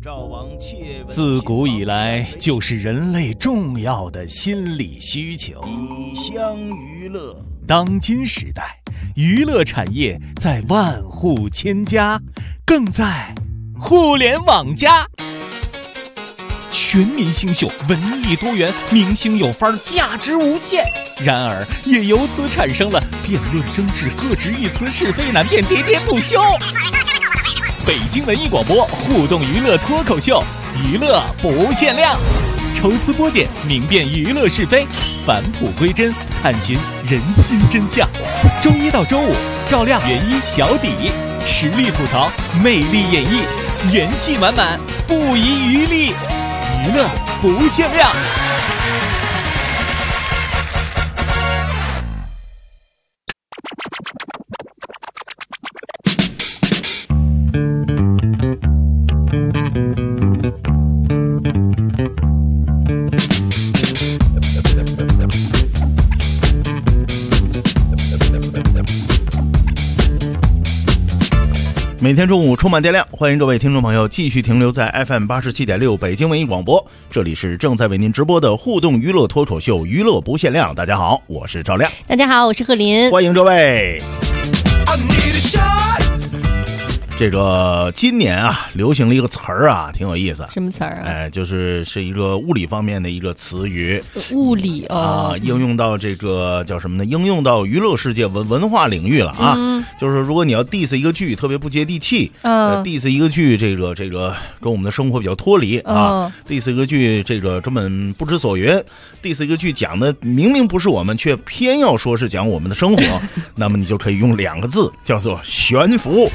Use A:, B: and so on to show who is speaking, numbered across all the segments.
A: 自古以来就是人类重要的心理需求。
B: 以乡娱乐，
A: 当今时代，娱乐产业在万户千家，更在互联网加。全民新秀，文艺多元，明星有范儿，价值无限。然而，也由此产生了辩论争执、各执一词、是非难辨、喋喋不休。北京文艺广播互动娱乐脱口秀，娱乐不限量，抽丝剥茧，明辨娱乐是非，返璞归真，探寻人心真相。周一到周五，照亮原一小底，实力吐槽，魅力演绎，元气满满，不遗余力，娱乐不限量。每天中午充满电量，欢迎各位听众朋友继续停留在 FM 87.6北京文艺广播，这里是正在为您直播的互动娱乐脱口秀，娱乐不限量。大家好，我是赵亮。
C: 大家好，我是贺林。
A: 欢迎各位。这个今年啊，流行了一个词儿啊，挺有意思。
C: 什么词儿啊？
A: 是一个物理方面的一个词语。
C: 物理哦，
A: 应用到这个叫什么呢？应用到娱乐世界文化领域了啊。就是如果你要 diss 一个剧特别不接地气，diss 一个剧这个跟我们的生活比较脱离啊，diss 一个剧这个根本不知所云，diss 一个剧讲的明明不是我们，却偏要说是讲我们的生活，那么你就可以用两个字叫做悬浮。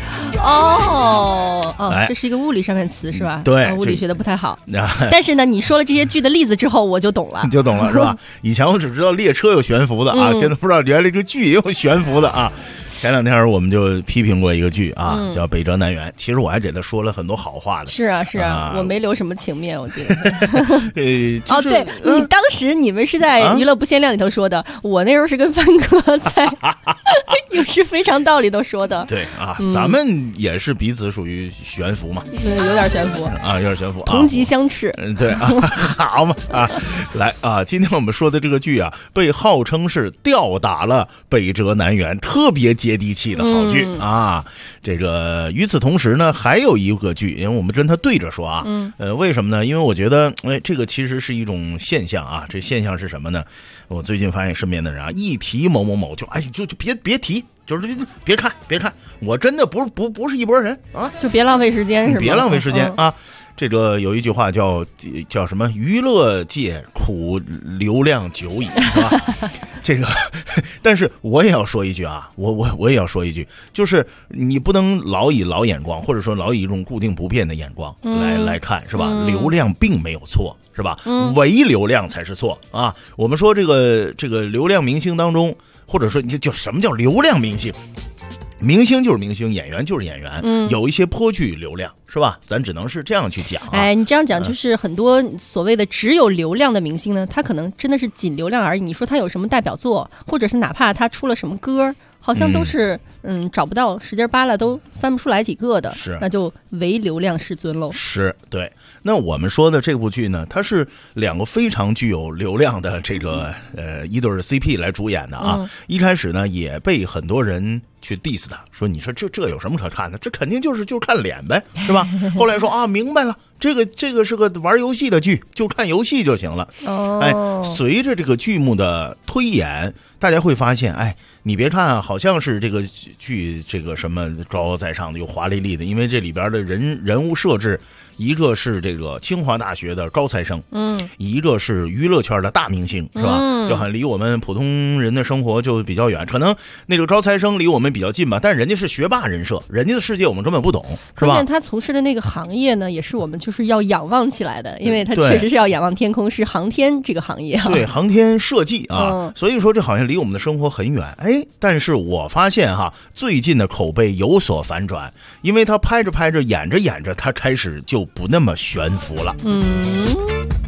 C: 这是一个物理上面词是吧？
A: 对，
C: 物理学的不太好。但是呢，你说了这些剧的例子之后，我就懂了。
A: 你就懂了是吧？以前我只知道列车有悬浮的啊，现在不知道原来这个剧也有悬浮的啊。前两天我们就批评过一个剧啊，叫《北辙南辕》。其实我还给他说了很多好话的。
C: 是啊，我没留什么情面，我记得。
A: 对，
C: 你当时你们是在娱乐不限量里头说的，我那时候是跟范哥在有是非常道理都说的。
A: 对啊，咱们也是彼此属于悬浮嘛，
C: 有点悬浮
A: 啊，有点悬浮，
C: 同级相斥。
A: 对啊，好嘛啊，来啊，今天我们说的这个剧啊，被号称是吊打了《北辙南辕》，特别接地气的好剧啊。这个与此同时呢，还有一个剧，因为我们跟他对着说啊，为什么呢？因为我觉得，这个其实是一种现象啊。这现象是什么呢？我最近发现身边的人啊，一提某某某就别提，就是别看，我真的不是一拨人啊，
C: 就别浪费时间是吧？
A: 别浪费时间啊。这个有一句话叫什么？娱乐界苦流量久矣，是吧？这个，但是我也要说一句啊，我也要说一句，就是你不能老以老眼光，或者说老以一种固定不变的眼光来看，是吧？流量并没有错，是吧？唯流量才是错啊！我们说这个流量明星当中，或者说你就什么叫流量明星？明星就是明星，演员就是演员，有一些颇具流量，是吧？咱只能是这样去讲啊。
C: 你这样讲就是很多所谓的只有流量的明星呢，他可能真的是仅流量而已。你说他有什么代表作，或者是哪怕他出了什么歌，好像都是找不到，使劲扒拉都翻不出来几个的，
A: 是，
C: 那就唯流量是尊喽。
A: 是，对。那我们说的这部剧呢，它是两个非常具有流量的这个一对 CP 来主演的啊。一开始呢，也被很多人去 diss 他，说你说这有什么可看的？这肯定就是看脸呗，是吧？后来说啊，明白了，这个是个玩游戏的剧，就看游戏就行了。随着这个剧目的推演，大家会发现，你别看啊，好像是这个剧这个什么高高在上的又华丽丽的，因为这里边的人物设置，一个是这个清华大学的高材生，一个是娱乐圈的大明星，是吧？就很离我们普通人的生活就比较远，可能那个高材生离我们比较近吧，但是人家是学霸人设，人家的世界我们根本不懂，是吧？
C: 关键他从事的那个行业呢，也是我们就是要仰望起来的，因为他确实是要仰望天空，是航天这个行业啊。
A: 对，航天设计啊，所以说这好像离我们的生活很远。但是我发现哈，最近的口碑有所反转，因为他拍着演着，他开始就不那么悬浮了。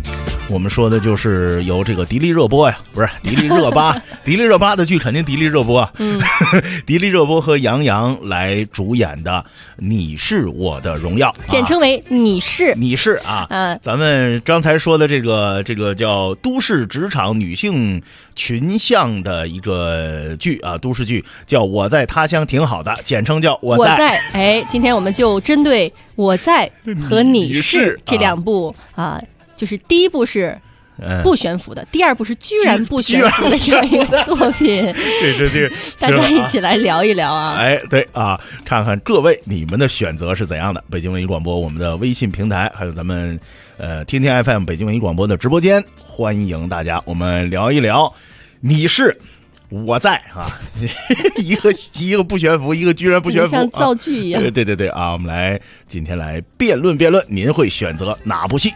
A: 我们说的就是由这个迪丽热巴呀，不是迪丽热巴，迪丽热巴的剧肯定迪丽热巴啊，迪丽热巴和杨洋来主演的《你是我的荣耀》，
C: 简称为你是
A: 啊。咱们刚才说的这个叫都市职场女性群像的一个剧啊，都市剧叫《我在他乡挺好的》，简称叫我在。
C: 今天我们就针对我在和你是这两部就是第一部是不悬浮的，第二部是居然不悬浮的这样一个作品，
A: 对，
C: 大家一起来聊一聊啊！
A: 对啊，看看各位你们的选择是怎样的。北京文艺广播我们的微信平台，还有咱们天天 FM 北京文艺广播的直播间，欢迎大家，我们聊一聊你是我在啊，一个不悬浮，一个居然不悬浮，
C: 像造句一样。
A: 对啊，我们今天来辩论，您会选择哪部戏？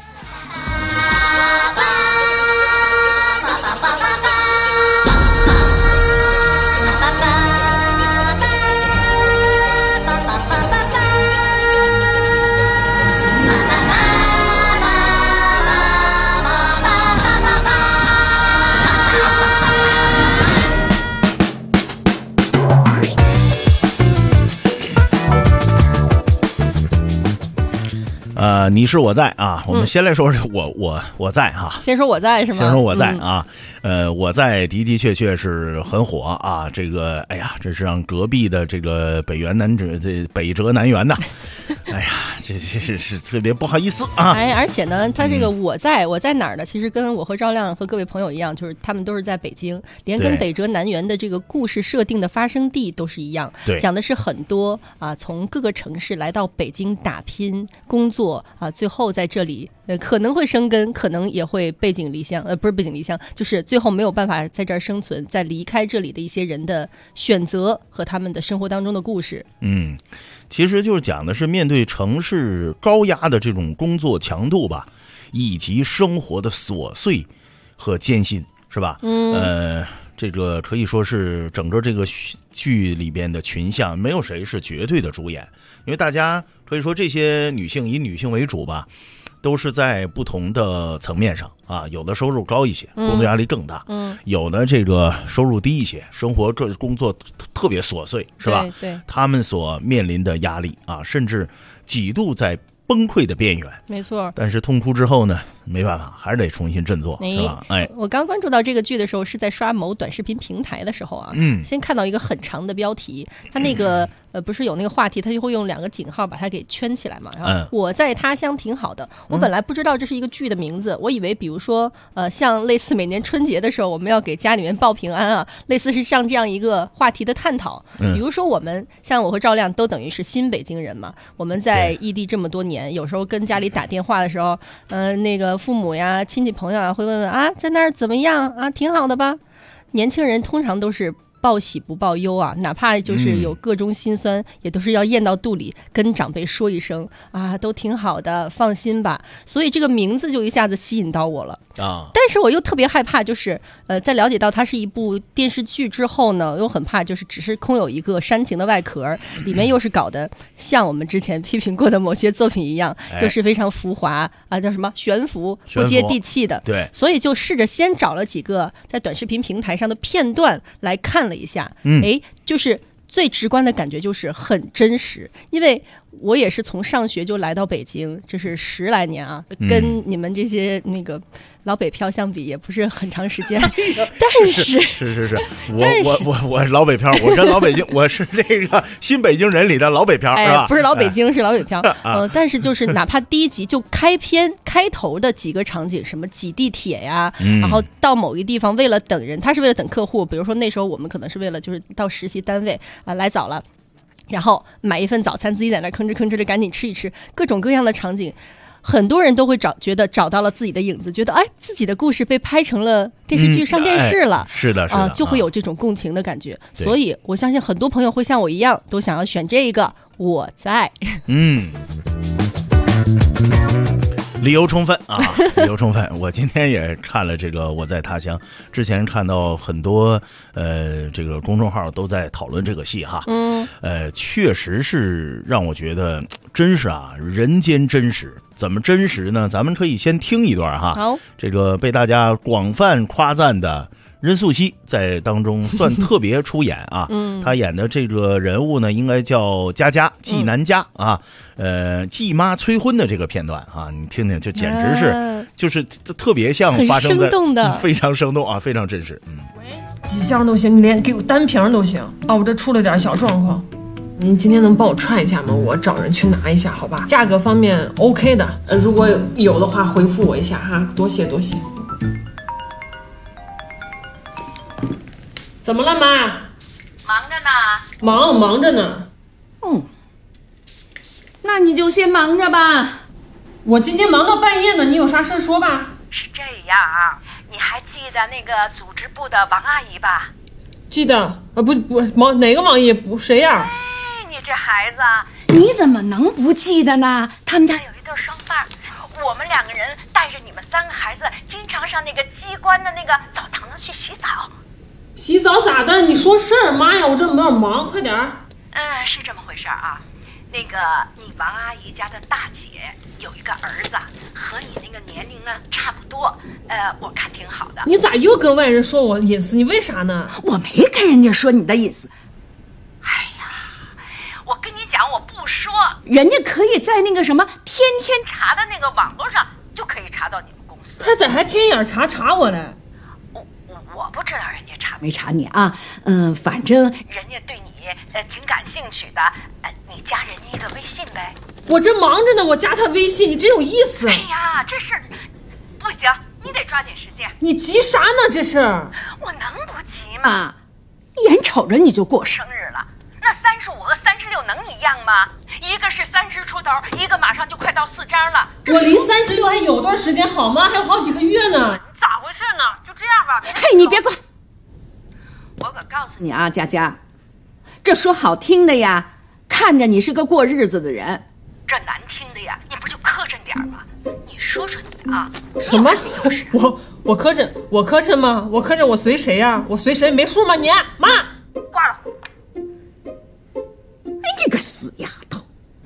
A: 你是我在啊，我们先来说我在啊，
C: 先说我在是吗？
A: 先说我在啊，我在的确是很火啊，这个哎呀，这是让隔壁的这个北辙南辕呐，哎呀，这是特别不好意思啊。
C: 而且呢，他这个我在哪儿呢？其实跟我和赵亮和各位朋友一样，就是他们都是在北京，连跟北辙南辕的这个故事设定的发生地都是一样，讲的是很多从各个城市来到北京打拼工作最后在这里可能会生根，可能也会背井离乡，不是背井离乡，就是最后没有办法在这儿生存，在离开这里的一些人的选择和他们的生活当中的故事。
A: 其实就是讲的是面对城市高压的这种工作强度吧，以及生活的琐碎和艰辛，是吧？这个可以说是整个这个剧里边的群像，没有谁是绝对的主演，因为大家可以说这些女性以女性为主吧，都是在不同的层面上啊，有的收入高一些，工作压力更大，有的这个收入低一些，生活工作特别琐碎，是吧？
C: 对，
A: 他们所面临的压力啊，甚至几度在崩溃的边缘，
C: 没错。但
A: 是痛哭之后呢，没办法，还是得重新振作，是吧？
C: 我刚关注到这个剧的时候，是在刷某短视频平台的时候啊，先看到一个很长的标题，它那个不是有那个话题，它就会用2个井号把它给圈起来嘛。然后我在他乡挺好的，我本来不知道这是一个剧的名字，我以为比如说像类似每年春节的时候我们要给家里面报平安啊，类似是像这样一个话题的探讨。比如说我们像我和赵亮都等于是新北京人嘛，我们在异地这么多年，有时候跟家里打电话的时候，那个父母呀、亲戚朋友啊会问问在那儿怎么样啊，挺好的吧？年轻人通常都是报喜不报忧啊，哪怕就是有各种心酸，也都是要咽到肚里，跟长辈说一声都挺好的，放心吧。所以这个名字就一下子吸引到我了但是我又特别害怕，就是在了解到它是一部电视剧之后呢，又很怕就是只是空有一个煽情的外壳，里面又是搞得像我们之前批评过的某些作品一样，又是非常浮华叫什么悬浮不接地气的。
A: 对，
C: 所以就试着先找了几个在短视频平台上的片段来看了一下，就是最直观的感觉就是很真实，因为我也是从上学就来到北京，这是10来年啊，跟你们这些那个老北漂相比也不是很长时间，但是
A: 我老北漂，我跟老北京，我是这个新北京人里的老北漂，是吧？
C: 不是老北京，是老北漂。但是就是哪怕第一集就开头的几个场景，什么挤地铁呀，然后到某一地方为了等人，他是为了等客户，比如说那时候我们可能是为了就是到实习单位来早了。然后买一份早餐，自己在那吭哧的赶紧吃一吃，各种各样的场景，很多人都会觉得找到了自己的影子，觉得自己的故事被拍成了电视剧上电视了，
A: 是的
C: 就会有这种共情的感觉。所以我相信很多朋友会像我一样，都想要选这个我在。
A: 理由充分啊，理由充分。我今天也看了这个《我在他乡》，之前看到很多这个公众号都在讨论这个戏哈，确实是让我觉得真是啊，人间真实。怎么真实呢？咱们可以先听一段哈。
C: 好，
A: 这个被大家广泛夸赞的任素汐在当中算特别出演啊，她演的这个人物呢，应该叫佳佳纪南佳啊，继妈催婚的这个片段啊，你听听，就简直是就是特别像发生在
C: 很生动的，
A: 非常生动啊，非常真实。
D: 几箱都行，你连给我单瓶都行啊，我这出了点小状况。您今天能帮我串一下吗？我找人去拿一下，好吧？价格方面 OK 的，如果有的话回复我一下哈，多谢多谢。怎么了妈？
E: 忙着呢。
D: 忙着呢。
E: 那你就先忙着吧。
D: 我今天忙到半夜呢，你有啥事说吧。
E: 是这样啊，你还记得那个组织部的王阿姨吧？
D: 记得不哪个王爷不谁呀？
E: 你这孩子，你怎么能不记得呢？他们家有一对双伴，我们2个人带着你们3个孩子，经常上那个机关的那个澡堂子去洗澡。
D: 洗澡咋的？你说事儿，妈呀，我这有点忙，快点儿。
E: 是这么回事啊。那个你王阿姨家的大姐有一个儿子，和你那个年龄呢差不多，我看挺好的。
D: 你咋又跟外人说我隐私？你为啥呢？
F: 我没跟人家说你的隐私。
E: 哎呀，我跟你讲，我不说，
F: 人家可以在那个什么天天
E: 查的那个网络上就可以查到你们公司。
D: 他咋还天眼查我嘞？
E: 我不知道人家查
F: 没查你啊，反正
E: 人家对你挺感兴趣的，你加人家一个微信呗。
D: 我这忙着呢，我加他微信，你真有意思。
E: 哎呀，这事儿不行，你得抓紧时间。
D: 你急啥呢？这是
E: 我能不急吗？
F: 眼瞅着你就过
E: 生日了，那35和36能一样吗？一个是30出头，一个马上就快到4张了。
D: 我离36还有段时间好吗？还有好几个月呢。
E: 咋回事呢？就这样吧。
F: 嘿，你别管，
E: 我可告诉
F: 你啊，佳佳，这说好听的呀，看着你是个过日子的人，
E: 这难听的呀，你不就磕碜点吗？你说说你啊，
D: 什么？我磕碜吗？我磕碜我随谁呀？我随谁没数吗？你妈
E: 挂了。
F: 哎，你个死丫头！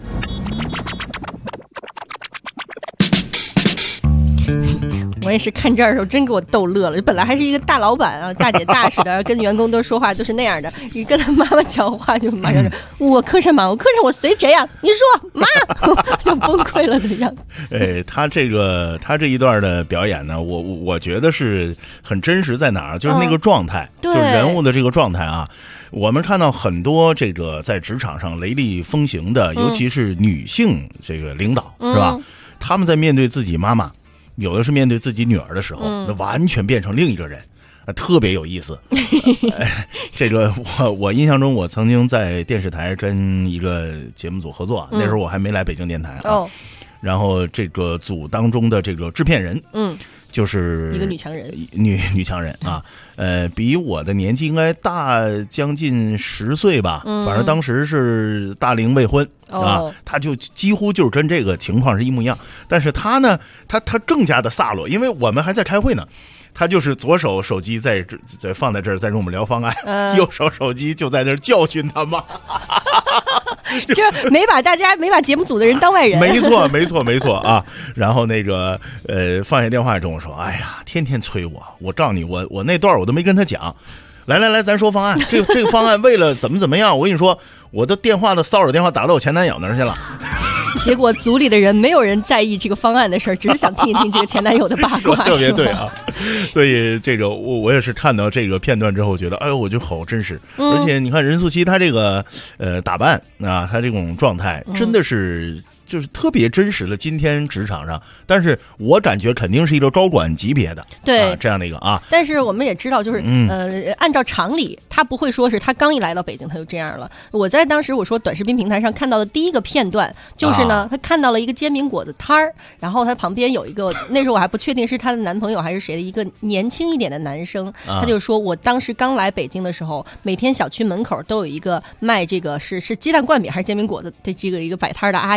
C: 我也是看这儿的时候真给我逗乐了，本来还是一个大老板啊，大姐大似的，跟员工都说话都是那样的，一跟他妈妈讲话就马上就我磕碜吗？我磕碜我随谁呀？你说妈就崩溃了的样子。
A: 他这一段的表演呢，我觉得是很真实，在哪儿？就是那个状态，就是人物的这个状态啊。我们看到很多这个在职场上雷厉风行的，尤其是女性这个领导，是吧？他们在面对自己妈妈，有的是面对自己女儿的时候，那完全变成另一个人，特别有意思。这个我印象中，我曾经在电视台跟一个节目组合作，那时候我还没来北京电台啊。然后这个组当中的这个制片人，就是
C: 一个女强人，
A: 女强人啊，比我的年纪应该大将近10岁吧，反正当时是大龄未婚啊，他就几乎就是跟这个情况是一模一样，但是他呢，他更加的飒落，因为我们还在开会呢。他就是左手手机在放在这儿，在跟我们聊方案，右手手机就在那儿教训他妈。
C: 这没把节目组的人当外人。
A: 没错啊。然后那个放下电话跟我说：“哎呀，天天催我告诉你，我那段我都没跟他讲。来，咱说方案。这个方案为了怎么样，我跟你说，我的骚扰电话打到我前男友那儿去了。”
C: 结果组里的人没有人在意这个方案的事儿，只是想听一听这个前男友的八卦。
A: 特别对啊，所以这个我也是看到这个片段之后，觉得哎呦，我就好真实。而且你看任素汐她这个打扮啊，她这种状态真的是就是特别真实的今天职场上，但是我感觉肯定是一个高管级别的
C: 对
A: 这样的一个啊。
C: 但是我们也知道，就是按照常理，他不会说是他刚一来到北京他就这样了。我在当时我说短视频平台上看到的第一个片段就是呢，他看到了一个煎饼果子摊儿，然后他旁边有一个，那时候我还不确定是他的男朋友还是谁的一个年轻一点的男生，他就说我当时刚来北京的时候，每天小区门口都有一个卖这个是鸡蛋灌饼还是煎饼果子的这个一个摆摊的阿姨，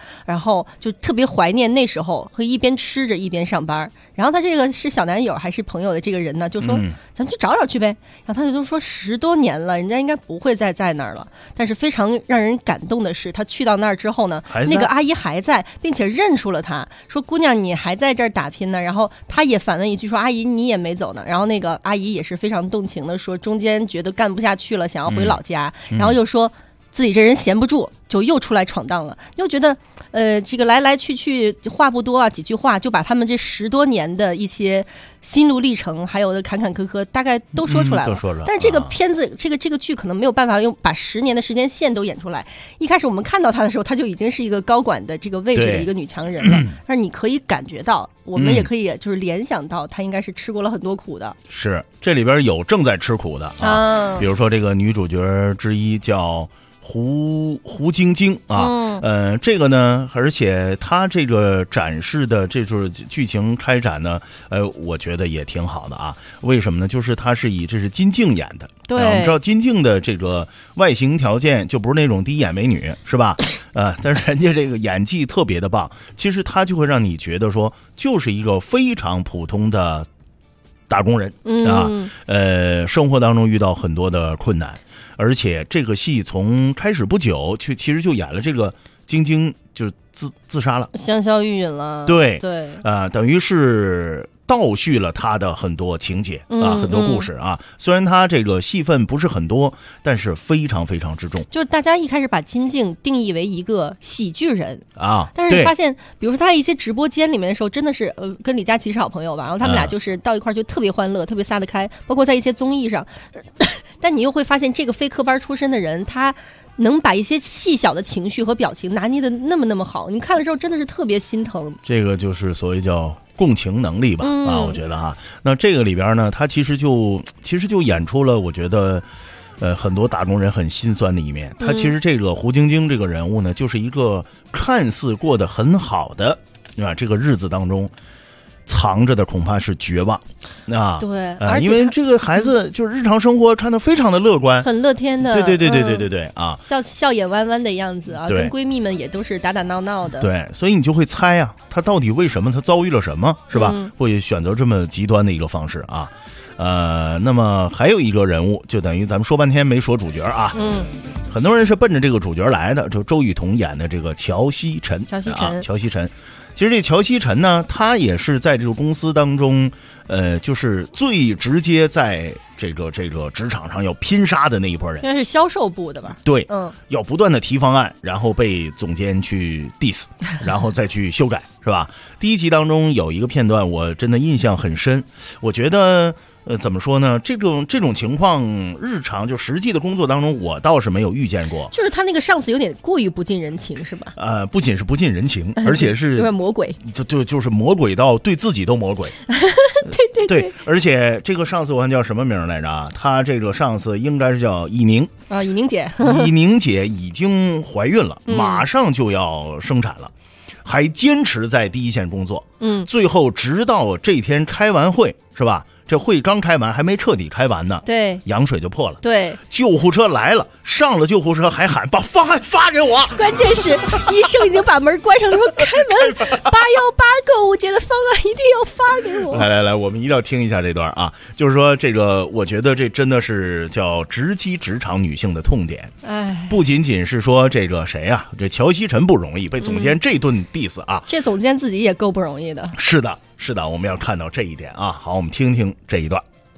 C: 然后就特别怀念那时候，会一边吃着一边上班。然后他这个是小男友还是朋友的这个人呢，就说咱们去找找去呗。然后他就说10多年了，人家应该不会再在那儿了。但是非常让人感动的是，他去到那儿之后呢，那个阿姨还在，并且认出了他，说姑娘你还在这儿打拼呢。然后他也反问一句说阿姨你也没走呢。然后那个阿姨也是非常动情的说中间觉得干不下去了，想要回老家，然后又说自己这人闲不住，就又出来闯荡了。又觉得这个来来去去话不多啊，几句话就把他们这10多年的一些心路历程还有的坎坎坷坷大概都说出来了。
A: 都说了。
C: 但是这个片子这个剧可能没有办法把10年的时间线都演出来。一开始我们看到她的时候，她就已经是一个高管的这个位置的一个女强人了，但是你可以感觉到，我们也可以就是联想到她应该是吃过了很多苦的。
A: 是，这里边有正在吃苦的啊，比如说这个女主角之一叫胡晶晶啊，这个呢，而且他这个展示的这种剧情开展呢，我觉得也挺好的啊。为什么呢？就是他是这是金靖演的，
C: 对，
A: 我们知道金靖的这个外形条件就不是那种第一眼美女，是吧？但是人家这个演技特别的棒，其实他就会让你觉得说，就是一个非常普通的打工人啊，生活当中遇到很多的困难。而且这个戏从开始不久其实就演了这个晶晶就自杀了，
C: 香消玉殒了。
A: 对，等于是倒叙了他的很多情节啊，很多故事啊。虽然他这个戏份不是很多，但是非常非常之重。
C: 就大家一开始把金靖定义为一个喜剧人
A: 啊，
C: 但是发现，比如说他在一些直播间里面的时候，真的是跟李佳琦是好朋友吧，然后他们俩就是到一块就特别欢乐，特别撒得开，包括在一些综艺上。但你又会发现，这个非科班出身的人，他能把一些细小的情绪和表情拿捏的那么好，你看了之后真的是特别心疼。
A: 这个就是所谓叫共情能力吧，我觉得哈。那这个里边呢，他其实就演出了，我觉得很多打工人很心酸的一面。他其实这个胡晶晶这个人物呢，就是一个看似过得很好的啊这个日子当中，藏着的恐怕是绝望啊！
C: 对，而且
A: 因为这个孩子就是日常生活看得非常的乐观，
C: 很乐天的，
A: 对啊，
C: 笑眼弯弯的样子啊，跟闺蜜们也都是打打闹闹的。
A: 对，所以你就会猜啊，他到底为什么他遭遇了什么，是吧？会选择这么极端的一个方式啊。那么还有一个人物，就等于咱们说半天没说主角啊。很多人是奔着这个主角来的，就周雨彤演的这个乔西晨。其实这乔西晨呢，他也是在这个公司当中，就是最直接在这个职场上要拼杀的那一拨人。
C: 应该是销售部的吧？
A: 对，要不断的提方案，然后被总监去 diss， 然后再去修改，是吧？第一集当中有一个片段，我真的印象很深，我觉得。怎么说呢？这种情况，日常就实际的工作当中，我倒是没有遇见过。
C: 就是他那个上司有点过于不近人情，是吧？
A: 不仅是不近人情，而且是
C: 有点魔鬼，
A: 就是魔鬼到对自己都魔鬼。对，而且这个上司我看叫什么名来着啊？他这个上司应该是叫以宁
C: 啊，以宁姐。
A: 以宁姐已经怀孕了，马上就要生产了。还坚持在第一线工作，最后直到这天开完会，是吧？这会刚开完，还没彻底开完呢。
C: 对，
A: 羊水就破了。
C: 对，
A: 救护车来了，上了救护车还喊把方案发给我。
C: 关键是医生已经把门关上了，说开门，818购物节的方案一定要发给我。
A: 来，我们一定要听一下这段啊！就是说这个，我觉得这真的是叫直击职场女性的痛点。不仅仅是说这个谁啊，这乔西晨不容易，被总监这顿 diss 啊，
C: 这总监自己也够不容易的。
A: 是的，我们要看到这一点啊。好，我们听听这一段。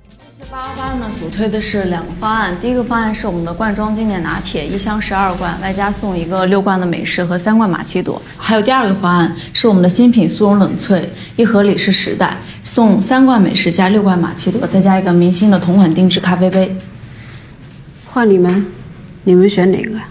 G: 818呢，主推的是2个方案。第一个方案是我们的罐装经典拿铁，1箱12罐，外加送一个6罐的美式和3罐玛奇朵。还有第2个方案是我们的新品速溶冷萃，1盒里是10袋，送3罐美式加6罐玛奇朵，再加一个明星的同款定制咖啡杯。
H: 换你们选哪个呀？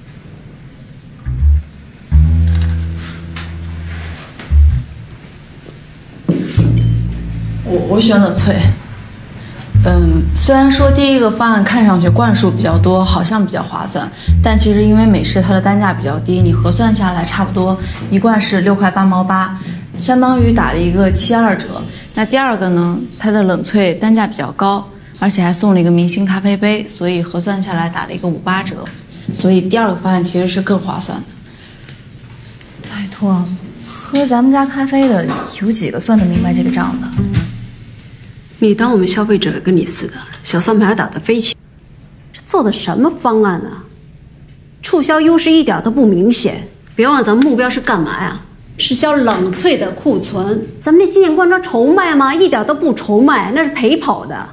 G: 我选冷萃。虽然说第一个方案看上去罐数比较多，好像比较划算，但其实因为美式它的单价比较低，你核算下来差不多1罐是6块8毛8，相当于打了一个72折。那第2个呢，它的冷萃单价比较高，而且还送了一个明星咖啡杯，所以核算下来打了一个58折，所以第2个方案其实是更划算的。 拜托，喝咱们家咖啡的有几个算得明白这个账的？
H: 你当我们消费者跟你似的，小算盘还打得飞起？这做的什么方案啊？促销优势一点都不明显。别忘了咱们目标是干嘛呀？是销冷萃的库存。咱们那经典罐装愁卖吗？一点都不愁卖，那是陪跑的。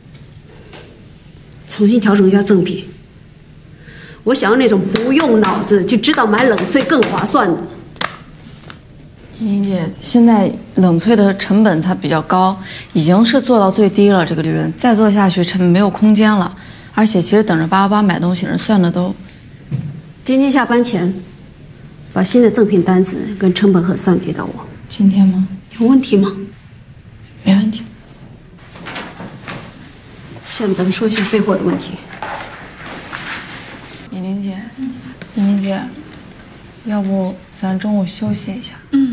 H: 重新调整一下赠品。我想要那种不用脑子就知道买冷萃更划算的。
G: 莹姐，现在冷萃的成本它比较高，已经是做到最低了，这个利润再做下去成本没有空间了。而且其实等着888买东西人算的都。
H: 今天下班前，把新的赠品单子跟成本核算给到我。
G: 今天吗？
H: 有问题吗？
G: 没问题。
H: 下面咱们说一下备货的问题。
G: 依琳姐，依琳姐，要不咱中午休息一下？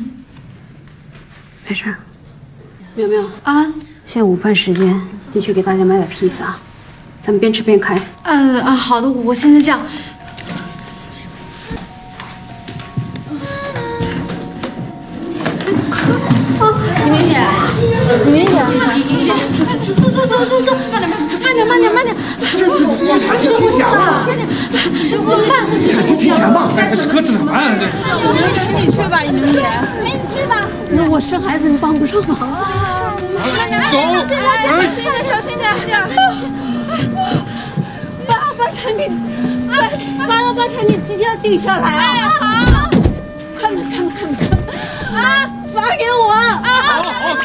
H: 没事。苗苗啊，现在午饭时间，你去给大家买点披萨，咱们边吃边开。
I: 好的，我现在这样。
F: 依琳姐，依琳姐，
I: 走，慢点，师傅下吧，师傅怎么办？
J: 提前吧，可怎么办？这
I: 你去吧，依琳姐，你去吧。
H: 我生孩子，你帮不上忙。
J: 走，
I: 小心点，
H: 把产品，把产品今天要定下来啊！好，看啊，发给我啊！
J: 好，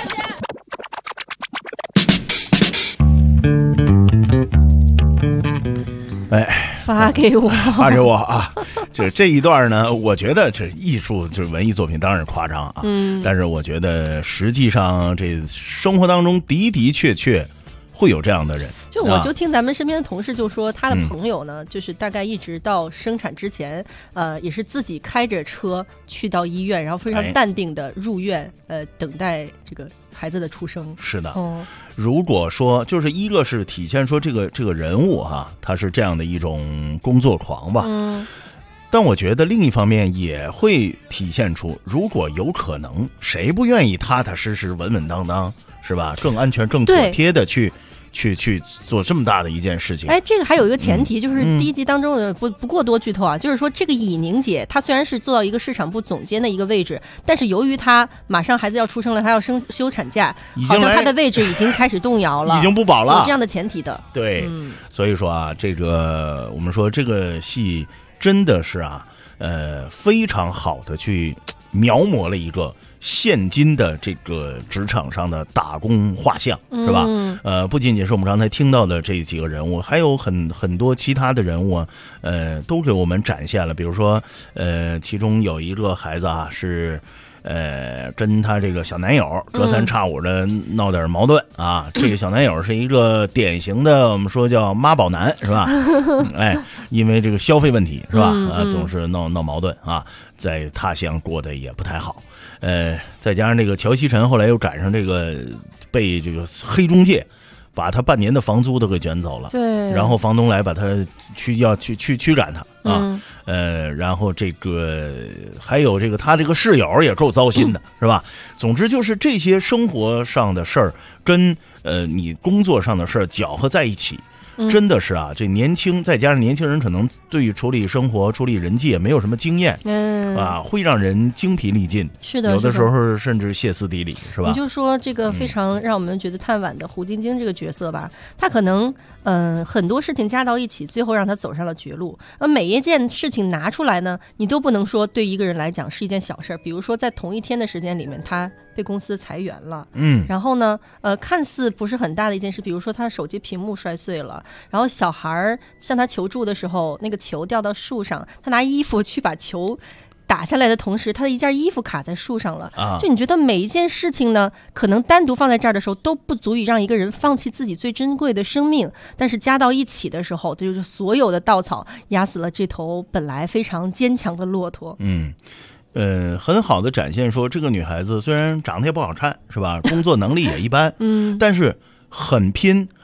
A: 哎，
C: 发给我
A: 啊！这一段呢，我觉得这艺术就是文艺作品，当然是夸张啊。但是我觉得实际上这生活当中的确会有这样的人。
C: 就我就听咱们身边的同事就说，他的朋友呢，就是大概一直到生产之前，也是自己开着车去到医院，然后非常淡定的入院，等待这个孩子的出生。
A: 是的，如果说就是一个是体现说这个人物哈，他是这样的一种工作狂吧。但我觉得另一方面也会体现出，如果有可能，谁不愿意踏踏实实、稳稳当当，是吧？更安全、更妥帖的去做这么大的一件事情。
C: 哎，这个还有一个前提，就是第一集当中的不过多剧透啊，就是说这个以宁姐她虽然是做到一个市场部总监的一个位置，但是由于她马上孩子要出生了，她要休产假，好像她的位置已经开始动摇了，
A: 已经不保了，
C: 有这样的前提的。
A: 对，所以说啊，这个我们说这个戏真的是啊，非常好的去描摹了一个现今的这个职场上的打工画像，是吧？不仅仅是我们刚才听到的这几个人物，还有很多其他的人物啊，都给我们展现了。比如说，其中有一个孩子啊，是跟他这个小男友隔三差五的闹点矛盾啊。这个小男友是一个典型的我们说叫妈宝男，是吧？哎，因为这个消费问题，是吧？总是闹矛盾啊，在他乡过得也不太好。再加上这个乔西晨后来又赶上这个被这个黑中介把他半年的房租都给卷走了，
C: 对，
A: 然后房东来把他要去驱赶他啊，然后这个还有这个他这个室友也够糟心的，是吧？总之就是这些生活上的事儿跟你工作上的事儿搅和在一起。真的是啊，这再加上年轻人可能对于处理生活、处理人际也没有什么经验，会让人精疲力尽。
C: 是的，
A: 有的时候甚至歇斯底里，是吧？
C: 你就说这个非常让我们觉得叹惋的胡晶晶这个角色吧，她可能很多事情加到一起，最后让她走上了绝路。而每一件事情拿出来呢，你都不能说对一个人来讲是一件小事儿。比如说在同一天的时间里面，他被公司裁员了，然后呢，看似不是很大的一件事，比如说他的手机屏幕摔碎了，然后小孩向他求助的时候，那个球掉到树上，他拿衣服去把球打下来的同时，他的一件衣服卡在树上了。就你觉得每一件事情呢，可能单独放在这儿的时候都不足以让一个人放弃自己最珍贵的生命，但是加到一起的时候，这就是所有的稻草压死了这头本来非常坚强的骆驼。
A: 很好的展现说，这个女孩子虽然长得也不好看，是吧？工作能力也一般，但是很拼、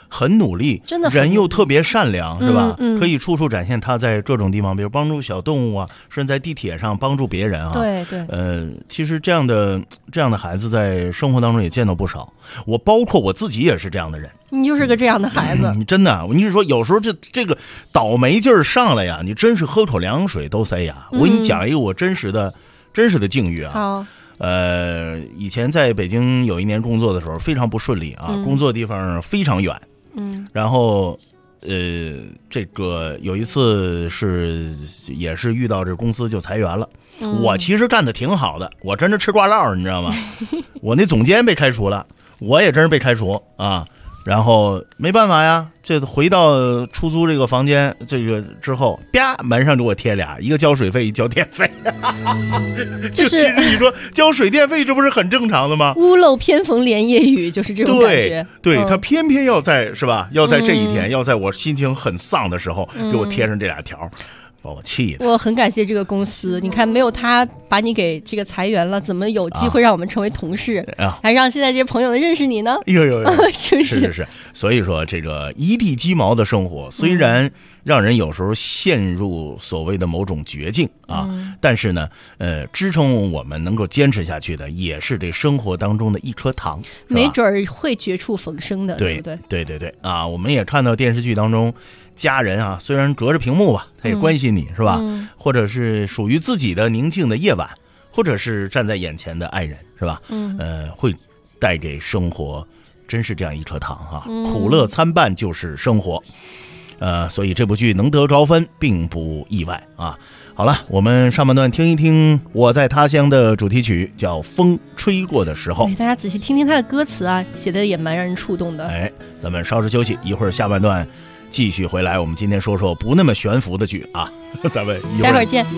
A: 很努力，
C: 真的
A: 人又特别善良，是吧？
C: 可
A: 以处处展现他在各种地方，比如帮助小动物啊，甚至在地铁上帮助别人啊。
C: 对对。
A: 其实这样的孩子在生活当中也见到不少。包括我自己也是这样的人。
C: 你就是个这样的孩子。
A: 你真的，我跟你说，有时候这个倒霉劲儿上来呀，你真是喝口凉水都塞牙。我给你讲一个我真实的境遇啊。
C: 好。
A: 以前在北京有一年工作的时候非常不顺利啊，工作地方非常远。然后这个有一次也是遇到这公司就裁员了。我其实干的挺好的，我真是吃挂烙，你知道吗？我那总监被开除了，我也真是被开除啊。然后没办法呀，这次回到出租这个房间这个之后，啪，门上给我贴俩，一个交水费，一交电费。就其实你说交水电费，这不是很正常的吗？
C: 屋漏偏逢连夜雨，就是这种感觉。
A: 对，他偏偏要在是吧？要在这一天，要在我心情很丧的时候，给我贴上这俩条。把我气的。
C: 我很感谢这个公司，你看没有他把你给这个裁员了，怎么有机会让我们成为同事，还让现在这些朋友能认识你呢？
A: 有
C: 是不是？
A: 是。所以说这个一地鸡毛的生活，虽然让人有时候陷入所谓的某种绝境啊，但是呢，支撑我们能够坚持下去的，也是这生活当中的一颗糖，
C: 没准会绝处逢生的，对不对？
A: 对啊，我们也看到电视剧当中。家人啊，虽然隔着屏幕吧，他也关心你，是吧？或者是属于自己的宁静的夜晚，或者是站在眼前的爱人，是吧？会带给生活，真是这样一颗糖哈，苦乐参半就是生活。所以这部剧能得高分，并不意外啊。好了，我们上半段听一听《我在他乡》的主题曲，叫《风吹过的时候》。
C: 大家仔细听听它的歌词啊，写的也蛮让人触动的。
A: 咱们稍事休息，一会儿下半段。继续回来，我们今天说说不那么悬浮的剧啊，咱们
C: 待会儿见。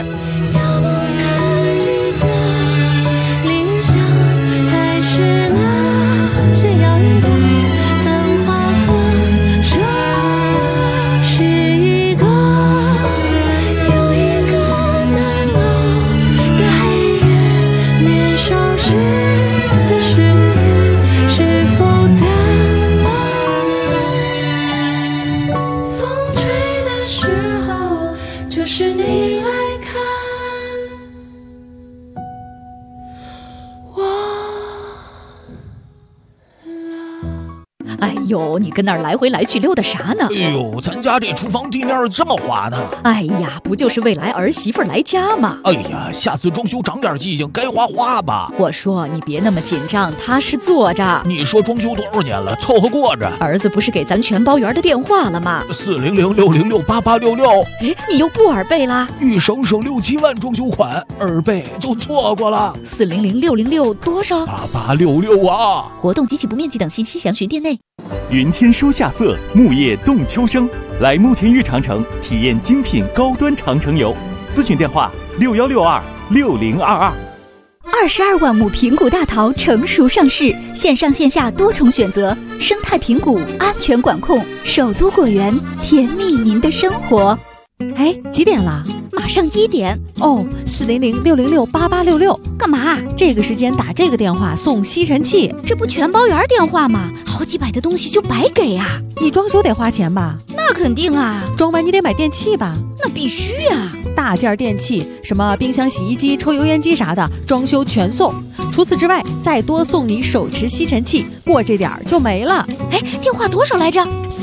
K: 哎呦，你跟那儿来回来去溜达啥呢？
L: 哎呦，咱家这厨房地面这么滑呢。
K: 哎呀，不就是为来儿媳妇来家吗？
L: 哎呀，下次装修长点记性，该滑吧。
K: 我说你别那么紧张，踏实坐着。
L: 你说装修多少年了，凑合过着。
K: 儿子不是给咱全包园的电话了吗
L: ？400-606-8866。
K: 哎，你又不耳背啦？
L: 欲省6、7万装修款，耳背就错过了。
K: 400-606多少
L: ？8866啊！
K: 活动及其不面积等信息详询店内。
M: 云天书夏色，木叶动秋声。来慕田峪长城体验精品高端长城游，咨询电话61626022。
N: 22万亩平谷大桃成熟上市，线上线下多重选择，生态平谷，安全管控，首都果园，甜蜜您的生活。
O: 哎，几点了？
N: 马上1点。
O: 哦，400-606-8866。
N: 干嘛？
O: 这个时间打这个电话送吸尘器，
N: 这不全包园电话吗？好几百的东西就白给啊！
O: 你装修得花钱吧？
N: 那肯定啊！
O: 装完你得买电器吧？
N: 那必须啊！
O: 大件电器，什么冰箱、洗衣机、抽油烟机啥的，装修全送。除此之外，再多送你手持吸尘器，过这点就没了。
N: 哎，电话多少来着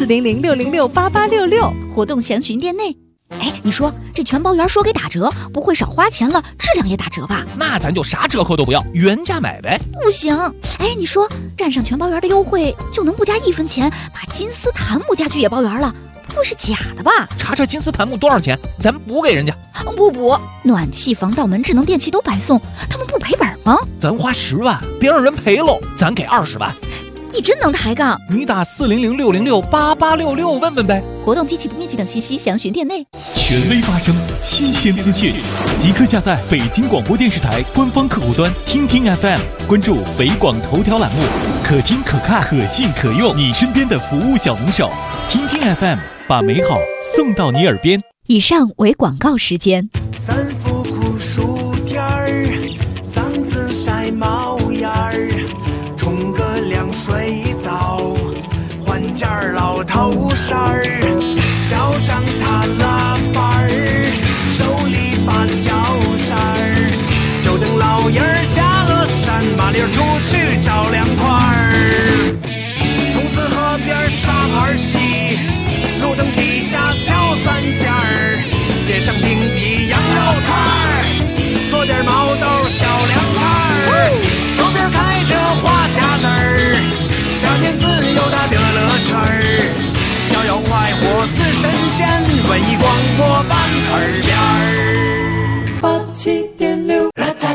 O: ？400-606-8866。
N: 活动详询店内。哎，你说这全包园说给打折，不会少花钱了，质量也打折吧？
L: 那咱就啥折扣都不要，原价买呗。
N: 不行，哎，你说占上全包园的优惠，就能不加1分钱把金丝檀木家具也包园了？不会是假的吧？
L: 查查金丝檀木多少钱，咱补给人家。
N: 不补，暖气、防盗门、智能电器都白送，他们不赔本吗？
L: 咱花10万，别让人赔喽，咱给20万。
N: 你真能抬杠！
L: 你打400-606-8866问问呗。
N: 活动及其不面积等信息详询店内。
M: 权威发声，新鲜资讯，即刻下载北京广播电视台官方客户端听听 FM， 关注北广头条栏目，可听可看可信可用，你身边的服务小能手。听听 FM， 把美好送到你耳边。
N: 以上为广告时间。
P: 3伏苦薯片儿，嗓子晒冒烟儿，冲个凉水澡，缓解件老头衫儿，脚上踏拉板儿，手里把脚扇儿，就等老爷儿下了山，麻溜出去找凉快儿。筒子河边沙盘棋，路灯底下敲三件儿，街上顶皮羊肉串儿，做点毛豆小凉菜儿，周边开着花匣子儿，夏天自由的乐乐圈儿，逍遥快活似神仙，文艺广播办耳边儿。87.6，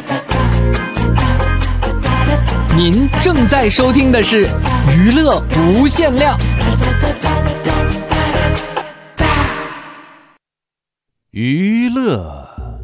Q: 您正在收听的是娱乐无限量。
M: 娱乐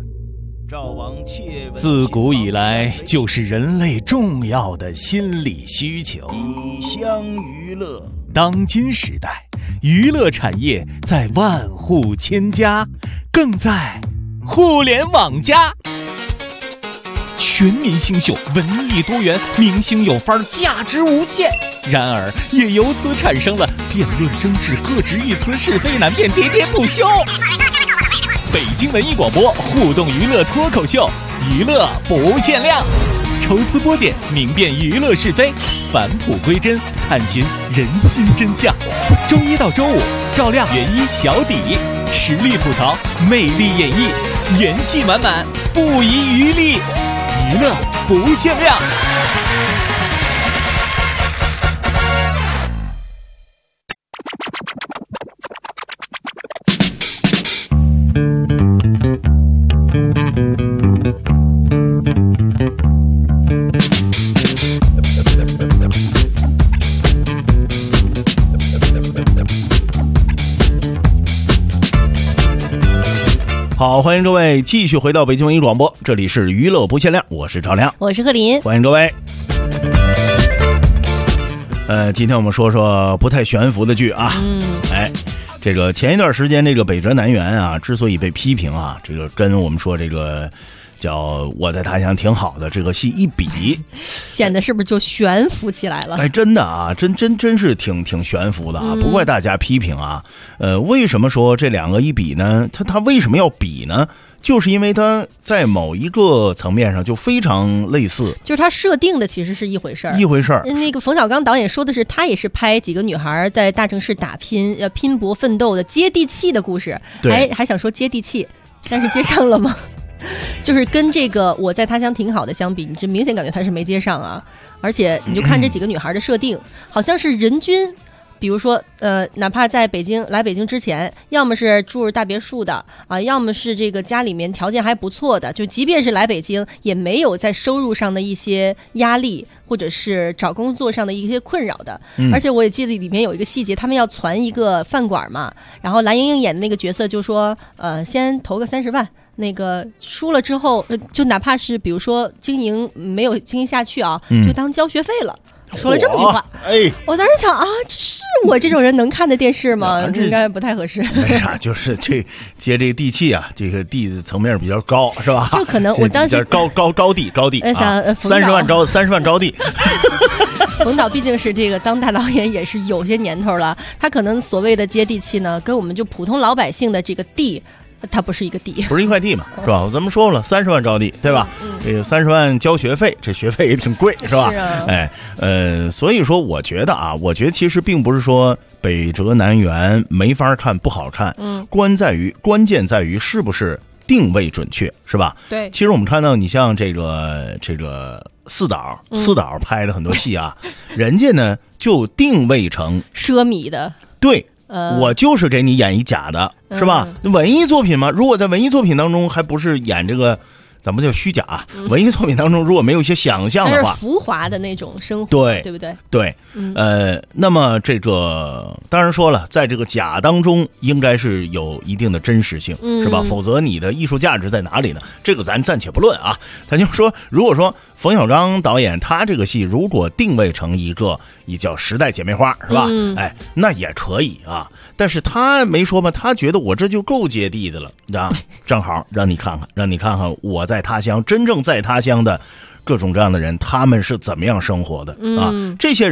M: 自古以来就是人类重要的心理需求。
B: 以香娱乐，
M: 当今时代，娱乐产业在万户千家，更在互联网加。全民新秀，文艺多元，明星有范儿，价值无限。然而，也由此产生了辩论争执、各执一词、是非难辨、喋喋不休。北京文艺广播互动娱乐脱口秀，娱乐不限量，抽丝剥茧，明辨娱乐是非，返璞归真，探寻人心真相。周一到周五，照亮原一小底，实力吐槽，魅力演绎，元气满满，不遗余力，娱乐不限量。
A: 好，欢迎各位继续回到北京文艺广播，这里是娱乐不限量，我是赵亮，
C: 我是贺林，
A: 欢迎各位。今天我们说说不太悬浮的剧啊。这个前一段时间这个北辙南辕啊，之所以被批评啊，这个跟我们说这个叫我在他乡挺好的这个戏一比，
C: 显得是不是就悬浮起来了？
A: 哎，真的啊，真是挺悬浮的啊，不怪大家批评啊。为什么说这两个一比呢？他为什么要比呢？就是因为它在某一个层面上就非常类似，
C: 就是它设定的其实是一回事儿。那个冯小刚导演说的是，他也是拍几个女孩在大城市打拼、拼搏奋斗的接地气的故事，还想说接地气，但是接上了吗？就是跟这个我在他乡挺好的相比，你这明显感觉他是没接上啊。而且你就看这几个女孩的设定，好像是人均。比如说，哪怕在来北京之前，要么是住着大别墅的啊，要么是这个家里面条件还不错的，就即便是来北京，也没有在收入上的一些压力，或者是找工作上的一些困扰的。而且我也记得里面有一个细节，他们要攒一个饭馆嘛，然后蓝盈莹演的那个角色就说，先投个30万。那个输了之后，就哪怕是比如说没有经营下去啊，就当交学费了。说了这么句话，我当时想啊，这是我这种人能看的电视吗？应该不太合适。
A: 没啥，就是接这个地气啊，这个地层面比较高，是吧？
C: 就可能我当时
A: 高地，
C: 想
A: 30万招地。
C: 冯导毕竟是这个当大导演也是有些年头了，他可能所谓的接地气呢，跟我们就普通老百姓的这个地。它不是一个地，
A: 不是一块地嘛，是吧？咱们说了30万招地，对吧？这个30万交学费，这学费也挺贵，是吧？所以说我觉得其实并不是说北辙南辕没法看不好看，关键在于是不是定位准确，是吧？
C: 对。
A: 其实我们看到你像这个四导拍的很多戏啊，人家呢就定位成
C: 奢靡的，
A: 对。我就是给你演一假的，是吧？文艺作品嘛，如果在文艺作品当中还不是演这个，咱们叫虚假啊。文艺作品当中如果没有一些想象的话，
C: 是浮华的那种生活，对不对？
A: 对，那么这个当然说了，在这个假当中应该是有一定的真实性，是吧？否则你的艺术价值在哪里呢？这个咱暂且不论啊，咱就说，如果说冯小刚导演他这个戏如果定位成一个也叫时代姐妹花，是吧？那也可以啊。但是他没说吧，他觉得我这就够接地的了啊，正好让你看看我在他乡真正在他乡的各种各样的人，他们是怎么样生活的啊？这些人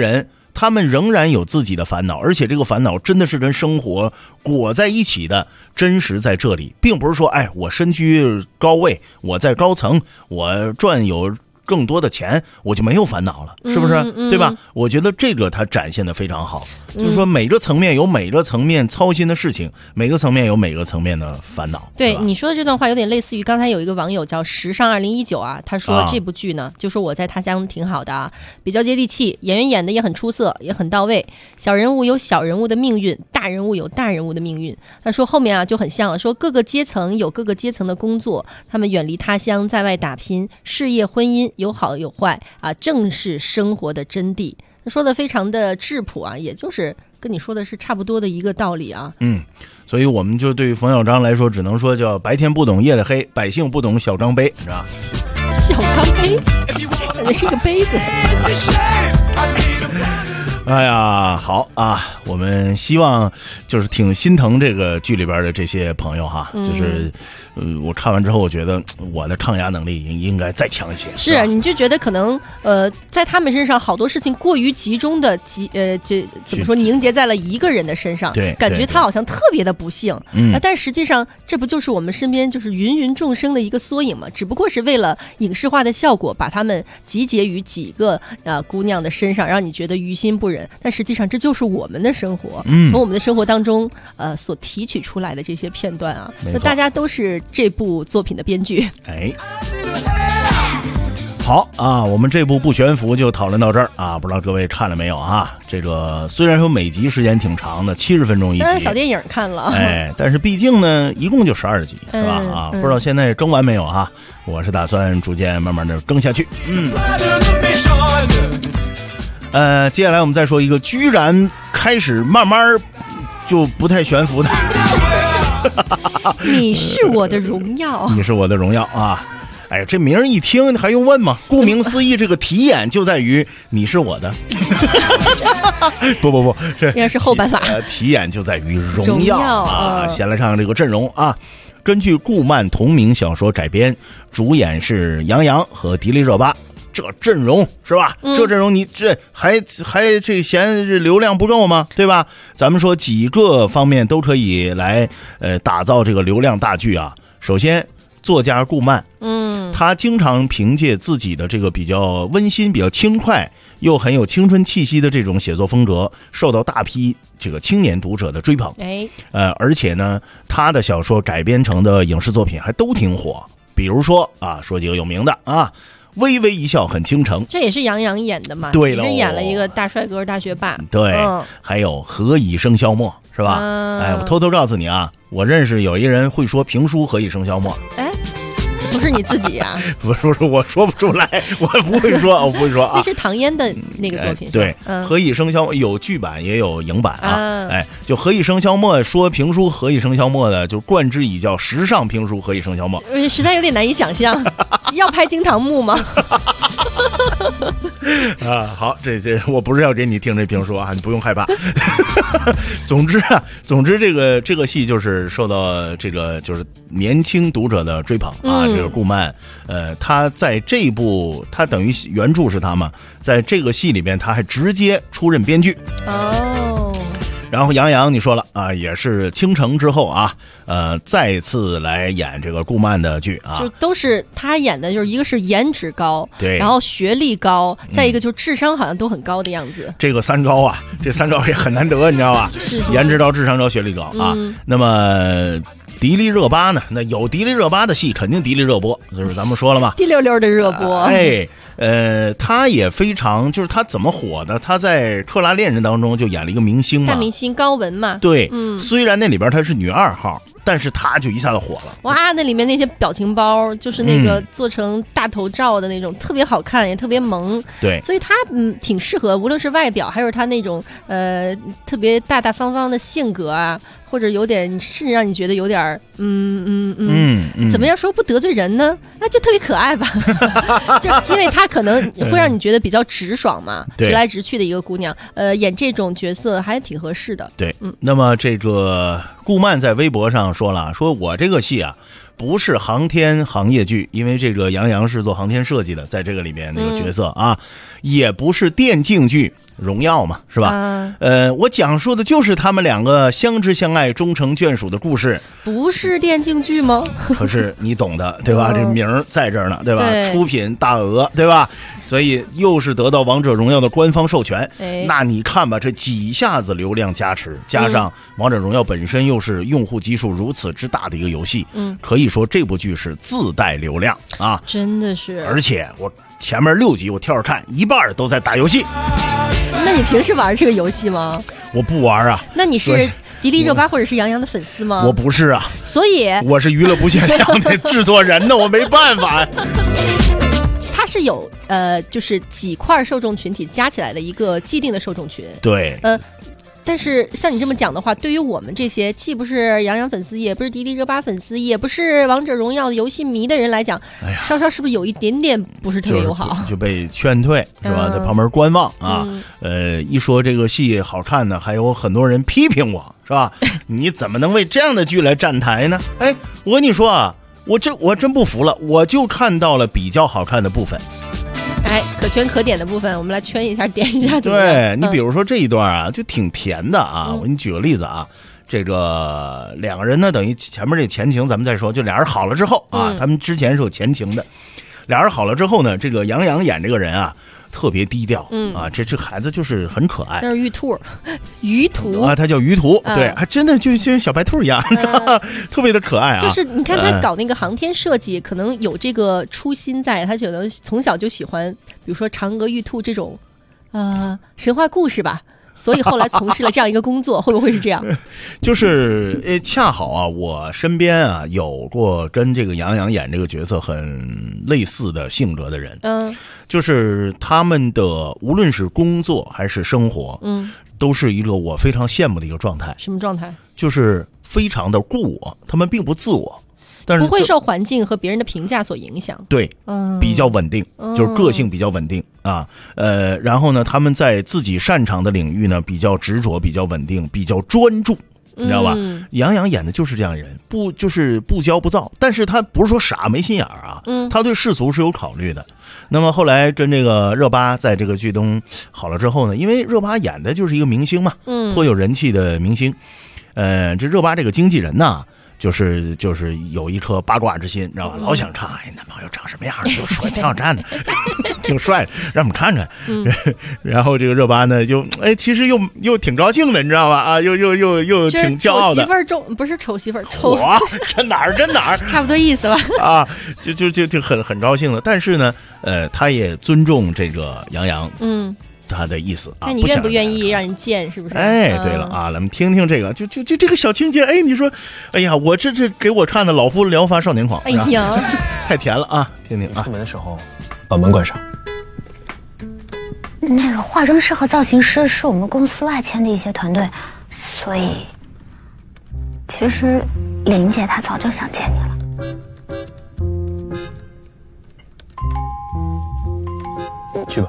A: 他们仍然有自己的烦恼，而且这个烦恼真的是跟生活裹在一起的，真实在这里，并不是说哎，我身居高位，我在高层，我赚有更多的钱，我就没有烦恼了，是不是？对吧？我觉得这个他展现的非常好，就是说每个层面有每个层面操心的事情，每个层面有每个层面的烦恼。
C: 对，你说的这段话有点类似于刚才有一个网友叫时尚2019啊，他说这部剧呢，就说我在他乡挺好的啊，比较接地气，演员演的也很出色，也很到位，小人物有小人物的命运，大人物有大人物的命运。他说后面啊就很像了，说各个阶层有各个阶层的工作，他们远离他乡，在外打拼，事业婚姻有好有坏啊，正是生活的真谛。说的非常的质朴啊，也就是跟你说的是差不多的一个道理啊。
A: 所以我们就对于冯小刚来说，只能说叫白天不懂夜的黑，百姓不懂小张杯，是吧？
C: 小张杯，感觉是一个杯子。
A: 哎呀，好啊，我们希望就是挺心疼这个剧里边的这些朋友哈，就是我看完之后，我觉得我的抗压能力应该再强一些。
C: 是，你就觉得可能在他们身上好多事情过于集中的怎么说凝结在了一个人的身上，
A: 对，
C: 感觉他好像特别的不幸。但实际上这不就是我们身边就是芸芸众生的一个缩影吗？只不过是为了影视化的效果，把他们集结于几个姑娘的身上，让你觉得于心不忍。但实际上这就是我们的生活，从我们的生活当中所提取出来的这些片段啊，那大家都是这部作品的编剧。
A: 哎，好啊，我们这部不悬浮就讨论到这儿啊，不知道各位看了没有啊？这个虽然说每集时间挺长的，70分钟一集，
C: 小电影看了，
A: 哎，但是毕竟呢，一共就12集，是吧？啊，不知道现在更完没有哈？我是打算逐渐慢慢的更下去。接下来我们再说一个居然开始慢慢就不太悬浮的
C: 你是我的荣耀，
A: 你是我的荣耀啊！哎，这名一听还用问吗？顾名思义，这个题眼就在于你是我的。不，
C: 应该是后半拉。
A: 题眼就在于荣耀啊！先来看看这个阵容啊。根据顾漫同名小说改编，主演是杨洋和迪丽热巴。这阵容是吧？这阵容你这还这嫌这流量不够吗？对吧？咱们说几个方面都可以来打造这个流量大剧啊。首先，作家顾漫，他经常凭借自己的这个比较温馨、比较轻快又很有青春气息的这种写作风格，受到大批这个青年读者的追捧。而且呢，他的小说改编成的影视作品还都挺火。比如说啊，说几个有名的啊。微微一笑很倾城，这也是杨洋演的嘛？对了，也是演了一个大帅哥、大学霸。对，还有何以笙箫默，是吧？哎，我偷偷告诉你啊，我认识有一个人会说评书《何以笙箫默》。哎，不是你自己呀？不是，我说不出来，我不会说，我不会说啊。那是唐嫣的那个作品。对，何以笙箫默有剧版也有影版啊。哎，就何以笙箫默说评书《何以笙箫默》的，就冠之以叫时尚评书《何以笙箫默》。实在有点难以想象。要拍惊堂木吗？啊，好，这我不是要给你听这评书啊，你不用害怕。总之这个戏就是受到这个就是年轻读者的追捧啊。这个顾漫，他在这部他等于原著是他嘛，在这个戏里边他还直接出任编剧。然后杨洋你说了啊，也是倾城之后啊，再次来演这个顾漫的剧啊，就都是他演的，就是一个是颜值高，对，然后学历高，再一个就智商好像都很高的样子。这个三高啊，这三高也很难得，你知道吧？颜值高、智商高、学历高啊。那么迪丽热巴呢？那有迪丽热巴的戏，肯定迪丽热播，就是咱们说了嘛，滴溜溜的热播。他也非常，就是他怎么火的？他在《克拉恋人》当中就演了一个明星嘛，大明星高雯嘛。对，虽然那里边他是女2号，但是他就一下子火了。哇，那里面那些表情包，就是那个做成大头照的那种，特别好看，也特别萌。对，所以他挺适合，无论是外表，还有他那种特别大大方方的性格啊。或者有点甚至让你觉得有点怎么样说不得罪人呢？那就特别可爱吧。就因为她可能会让你觉得比较直爽嘛，直来直去的一个姑娘，演这种角色还挺合适的。对，那么这个顾漫在微博上说了，说我这个戏啊不是航天行业剧，因为这个杨洋是做航天设计的，在这个里面那个角色啊，也不是电竞剧。 荣耀嘛，是吧？我讲述的就是他们两个相知相爱、终成眷属的故事。
C: 不是电竞剧吗？
A: 可是你懂的，对吧？这名儿在这儿呢，对吧？
C: 对，
A: 出品大鹅，对吧？所以又是得到王者荣耀的官方授权。那你看吧，这几下子流量加持，加上王者荣耀本身又是用户基数如此之大的一个游戏，可以说这部剧是自带流量啊，
C: 真的是。
A: 而且我前面6集我跳着看，一半都在打游戏。
C: 那你平时玩这个游戏吗？
A: 我不玩啊。
C: 那你是迪丽热巴或者是杨洋的粉丝吗？
A: 我不是啊。
C: 所以
A: 我是娱乐不限量的制作人呢，我没办法。
C: 它是有就是几块受众群体加起来的一个既定的受众群。
A: 对。
C: 但是像你这么讲的话，对于我们这些既不是杨洋粉丝，也不是迪丽热巴粉丝，也不是王者荣耀游戏迷的人来讲，稍稍是不是有一点点不是特别友好？
A: 就被劝退是吧？在旁边观望啊。一说这个戏好看呢，还有很多人批评我，是吧？你怎么能为这样的剧来站台呢？哎，我跟你说啊，我真不服了，我就看到了比较好看的部分。
C: 哎，可圈可点的部分，我们来圈一下，点一下怎么样？
A: 对，你比如说这一段啊，就挺甜的啊。我给你举个例子啊，这个两个人呢，等于前面这前情咱们再说，就俩人好了之后啊，他们之前是有前情的。俩人好了之后呢，这个杨洋演这个人啊，特别低调，这孩子就是很可爱。
C: 这是玉兔，鱼图
A: 啊，他叫鱼图，对，还真的就像小白兔一样，特别的可爱啊。
C: 就是你看他搞那个航天设计，可能有这个初心在，他可能从小就喜欢，比如说嫦娥玉兔这种，神话故事吧。所以后来从事了这样一个工作，会不会是这样？
A: 就是恰好啊，我身边啊有过跟这个杨洋演这个角色很类似的性格的人，就是他们的无论是工作还是生活，都是一个我非常羡慕的一个状态。
C: 什么状态？
A: 就是非常的故我，他们并不自我。但是
C: 不会受环境和别人的评价所影响，
A: 对，比较稳定，就是个性比较稳定啊。然后呢，他们在自己擅长的领域呢，比较执着，比较稳定，比较专注，你知道吧？杨洋演的就是这样人，就是不骄不躁，但是他不是说傻没心眼儿啊，他对世俗是有考虑的。那么后来跟这个热巴在这个剧中好了之后呢，因为热巴演的就是一个明星嘛，颇有人气的明星，这热巴这个经纪人呢。就是有一颗八卦之心，知道吧？老想看，哎，男朋友长什么样，就说挺好看的，挺帅，让我们看看。然后这个热巴呢，就其实又挺高兴的，你知道吧？啊，又挺骄傲的。
C: 丑媳妇儿不是丑媳妇儿，丑
A: 这哪儿
C: 差不多意思吧？
A: 啊，就很高兴的。但是呢，他也尊重这个杨洋，他的意思啊，
C: 那你愿不愿意让人见？是不是？
A: 哎，对了啊，咱们听听这个，就这个小情节，哎，你说，哎呀，我这给我看的老夫聊发少年狂，
C: 哎呀，
A: 太甜了啊！听听啊，
R: 出门的时候把门关上。
S: 那个化妆师和造型师是我们公司外签的一些团队，所以其实林姐她早就想见你了。
R: 去吧。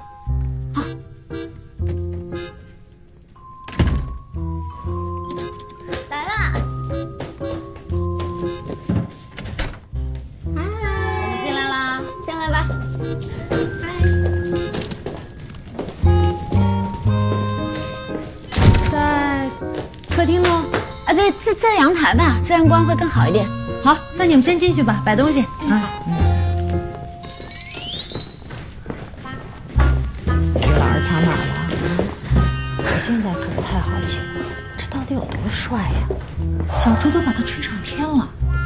S: 客厅喽？啊，对，在阳台吧，自然光会更好一点。
I: 好，那你们先进去吧，摆东西。
S: 这老儿藏哪儿了？我现在可不太好奇了，这到底有多帅呀？
I: 小猪都把他吹上天了。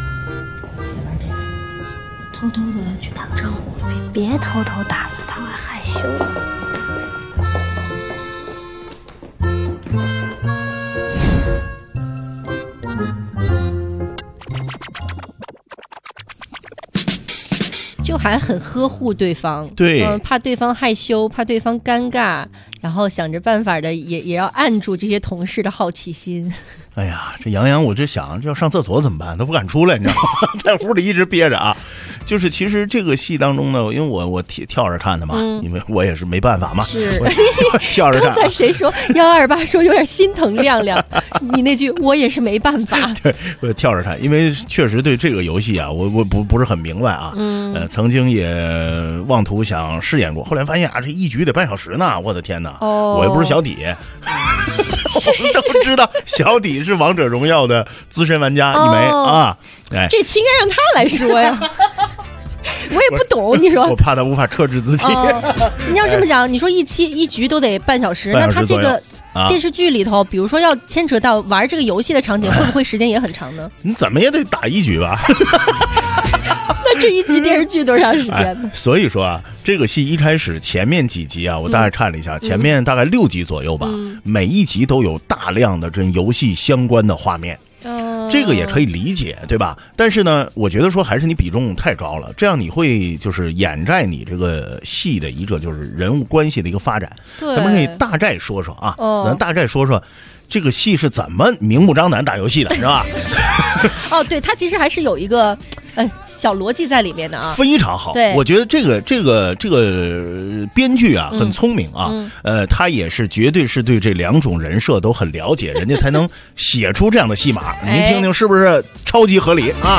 I: 偷偷的去打个招呼。
S: 别偷偷打了，他会害羞。
C: 就还很呵护对方，
A: 对，
C: 怕对方害羞，怕对方尴尬，然后想着办法的也要按住这些同事的好奇心。
A: 哎呀，这杨洋，我这想这要上厕所怎么办？他不敢出来，你知道吗？在屋里一直憋着啊。就是其实这个戏当中呢，因为我跳着看的嘛，因为我也是没办法嘛，
C: 是
A: 跳着看。
C: 刚才谁说128说有点心疼亮亮？你那句我也是没办法。
A: 对，我跳着看，因为确实对这个游戏啊，我不是很明白啊。曾经也妄图想试验过，后来发现啊，这一局得半小时呢，我的天哪！ 我又不是小底。我们都知道小底是王者荣耀的资深玩家一枚啊。哎，
C: 这期应该让他来说呀。我也不懂，你说
A: 我怕他无法克制自己。
C: 你要这么讲，你说一局都得半小时，那他这个电视剧里头，比如说要牵扯到玩这个游戏的场景，会不会时间也很长呢？
A: 你怎么也得打一局吧？
C: 那这一集电视剧多长时间呢？
A: 所以说啊，这个戏一开始前面几集啊，我大概看了一下，前面大概6集左右吧，每一集都有大量的跟游戏相关的画面。这个也可以理解，对吧？但是呢，我觉得说还是你比重太高了，这样你会就是掩盖你这个戏的一个就是人物关系的一个发展。
C: 对，
A: 咱们可以大概说说啊，咱大概说说这个戏是怎么明目张胆打游戏的，是吧？
C: 对，它其实还是有一个小逻辑在里面的啊，
A: 非常好。
C: 对，
A: 我觉得这个编剧啊很聪明啊，他也是绝对是对这2种人设都很了解，人家才能写出这样的戏码。您听听是不是超级合理啊？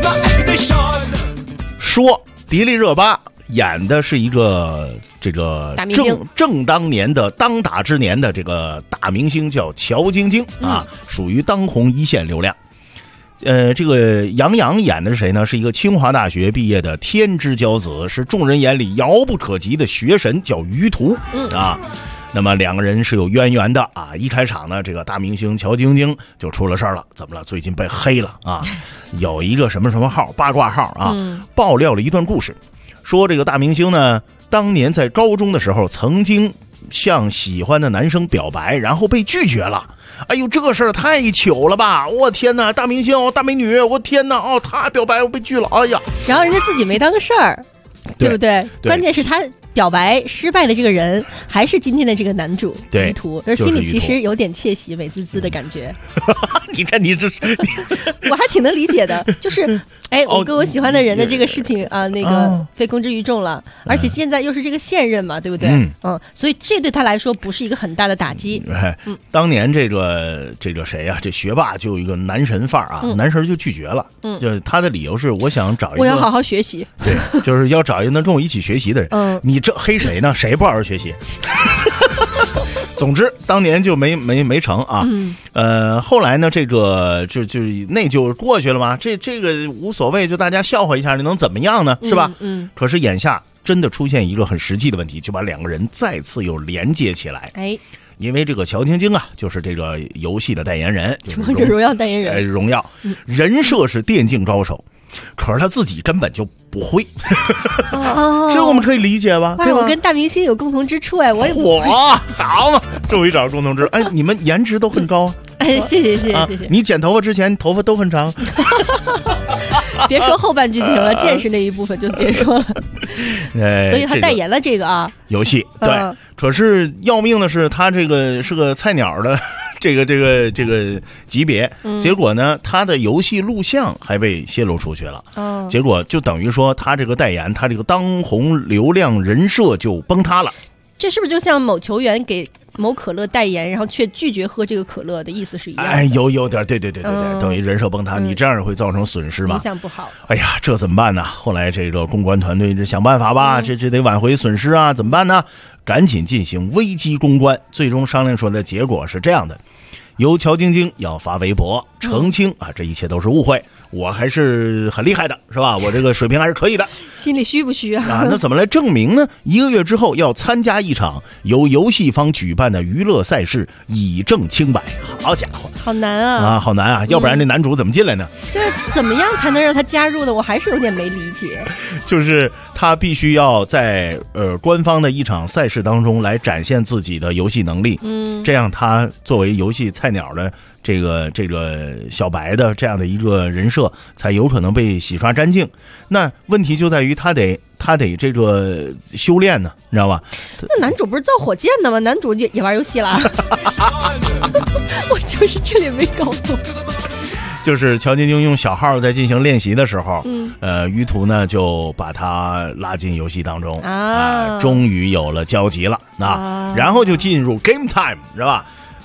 A: 说迪丽热巴演的是一个这个正当年的当打之年的这个大明星，叫乔晶晶啊，属于当红一线流量。这个杨洋演的是谁呢？是一个清华大学毕业的天之骄子，是众人眼里遥不可及的学神，叫于途啊。那么2个人是有渊源的啊。一开场呢，这个大明星乔晶晶就出了事儿了，怎么了？最近被黑了啊！有一个什么什么号八卦号啊，爆料了一段故事，说这个大明星呢，当年在高中的时候曾经向喜欢的男生表白，然后被拒绝了。哎呦，这个事儿太糗了吧！我天哪，大明星大美女，我天哪他表白我被拒了，哎呀！
C: 然后人家自己没当个事儿，对不对？关键是他表白失败的这个人还是今天的这个男主于途，而心里其实有点窃喜美滋滋的感觉。
A: 你看你这
C: 我还挺能理解的，就是我跟我喜欢的人的这个事情啊，那个被公之于众了，而且现在又是这个现任嘛，对不对？所以这对他来说不是一个很大的打击。
A: 当年这个谁呀？这学霸就有一个男神范儿啊，男神就拒绝了。就是他的理由是，我想找一个，
C: 我要好好学习。
A: 对，就是要找一个能跟我一起学习的人。你这黑谁呢？谁不好好学习？总之，当年就没成啊。后来呢，这个那就过去了嘛。这个无所谓，就大家笑话一下，你能怎么样呢？是吧？可是眼下真的出现一个很实际的问题，就把2个人再次又连接起来。因为这个乔晶晶啊，就是这个游戏的代言人，就是
C: 王者荣耀代言人。
A: 荣耀人设是电竞高手。可是他自己根本就不会，这我们可以理解吧？对吧？
C: 我跟大明星有共同之处我也不会。
A: 好嘛，终于找到共同之处。你们颜值都很高。
C: 谢谢。
A: 你剪头发之前头发都很长。
C: 别说后半剧情了，见识那一部分就别说了。所以他代言了这个啊
A: 游戏，对。可是要命的是，他这个是个菜鸟的。这个级别，结果呢，他的游戏录像还被泄露出去了。结果就等于说，他这个代言，他这个当红流量人设就崩塌了。
C: 这是不是就像某球员给某可乐代言，然后却拒绝喝这个可乐的意思是一样的？
A: 有点，对，等于人设崩塌，你这样会造成损失吗？
C: 影响不好。
A: 哎呀，这怎么办呢？后来这个公关团队这想办法吧，这得挽回损失啊，怎么办呢？赶紧进行危机公关，最终商量出来的结果是这样的：由乔晶晶要发微博澄清这一切都是误会，我还是很厉害的，是吧？我这个水平还是可以的。
C: 心里虚不虚啊？
A: 那怎么来证明呢？1个月之后要参加一场由游戏方举办的娱乐赛事，以证清白。好家伙，
C: 好难啊！
A: 好难啊！要不然这男主怎么进来呢？
C: 就是怎么样才能让他加入的？我还是有点没理解。
A: 就是他必须要在官方的一场赛事当中来展现自己的游戏能力，这样他作为游戏菜鸟的这个小白的这样的一个人设才有可能被洗刷干净。那问题就在于他得这个修炼呢，你知道吧？
C: 那男主不是造火箭的吗？男主也玩游戏啦。我就是这里没搞懂。
A: 就是乔晶晶用小号在进行练习的时候，于途呢就把他拉进游戏当中终于有了交集了然后就进入 game time， 是吧？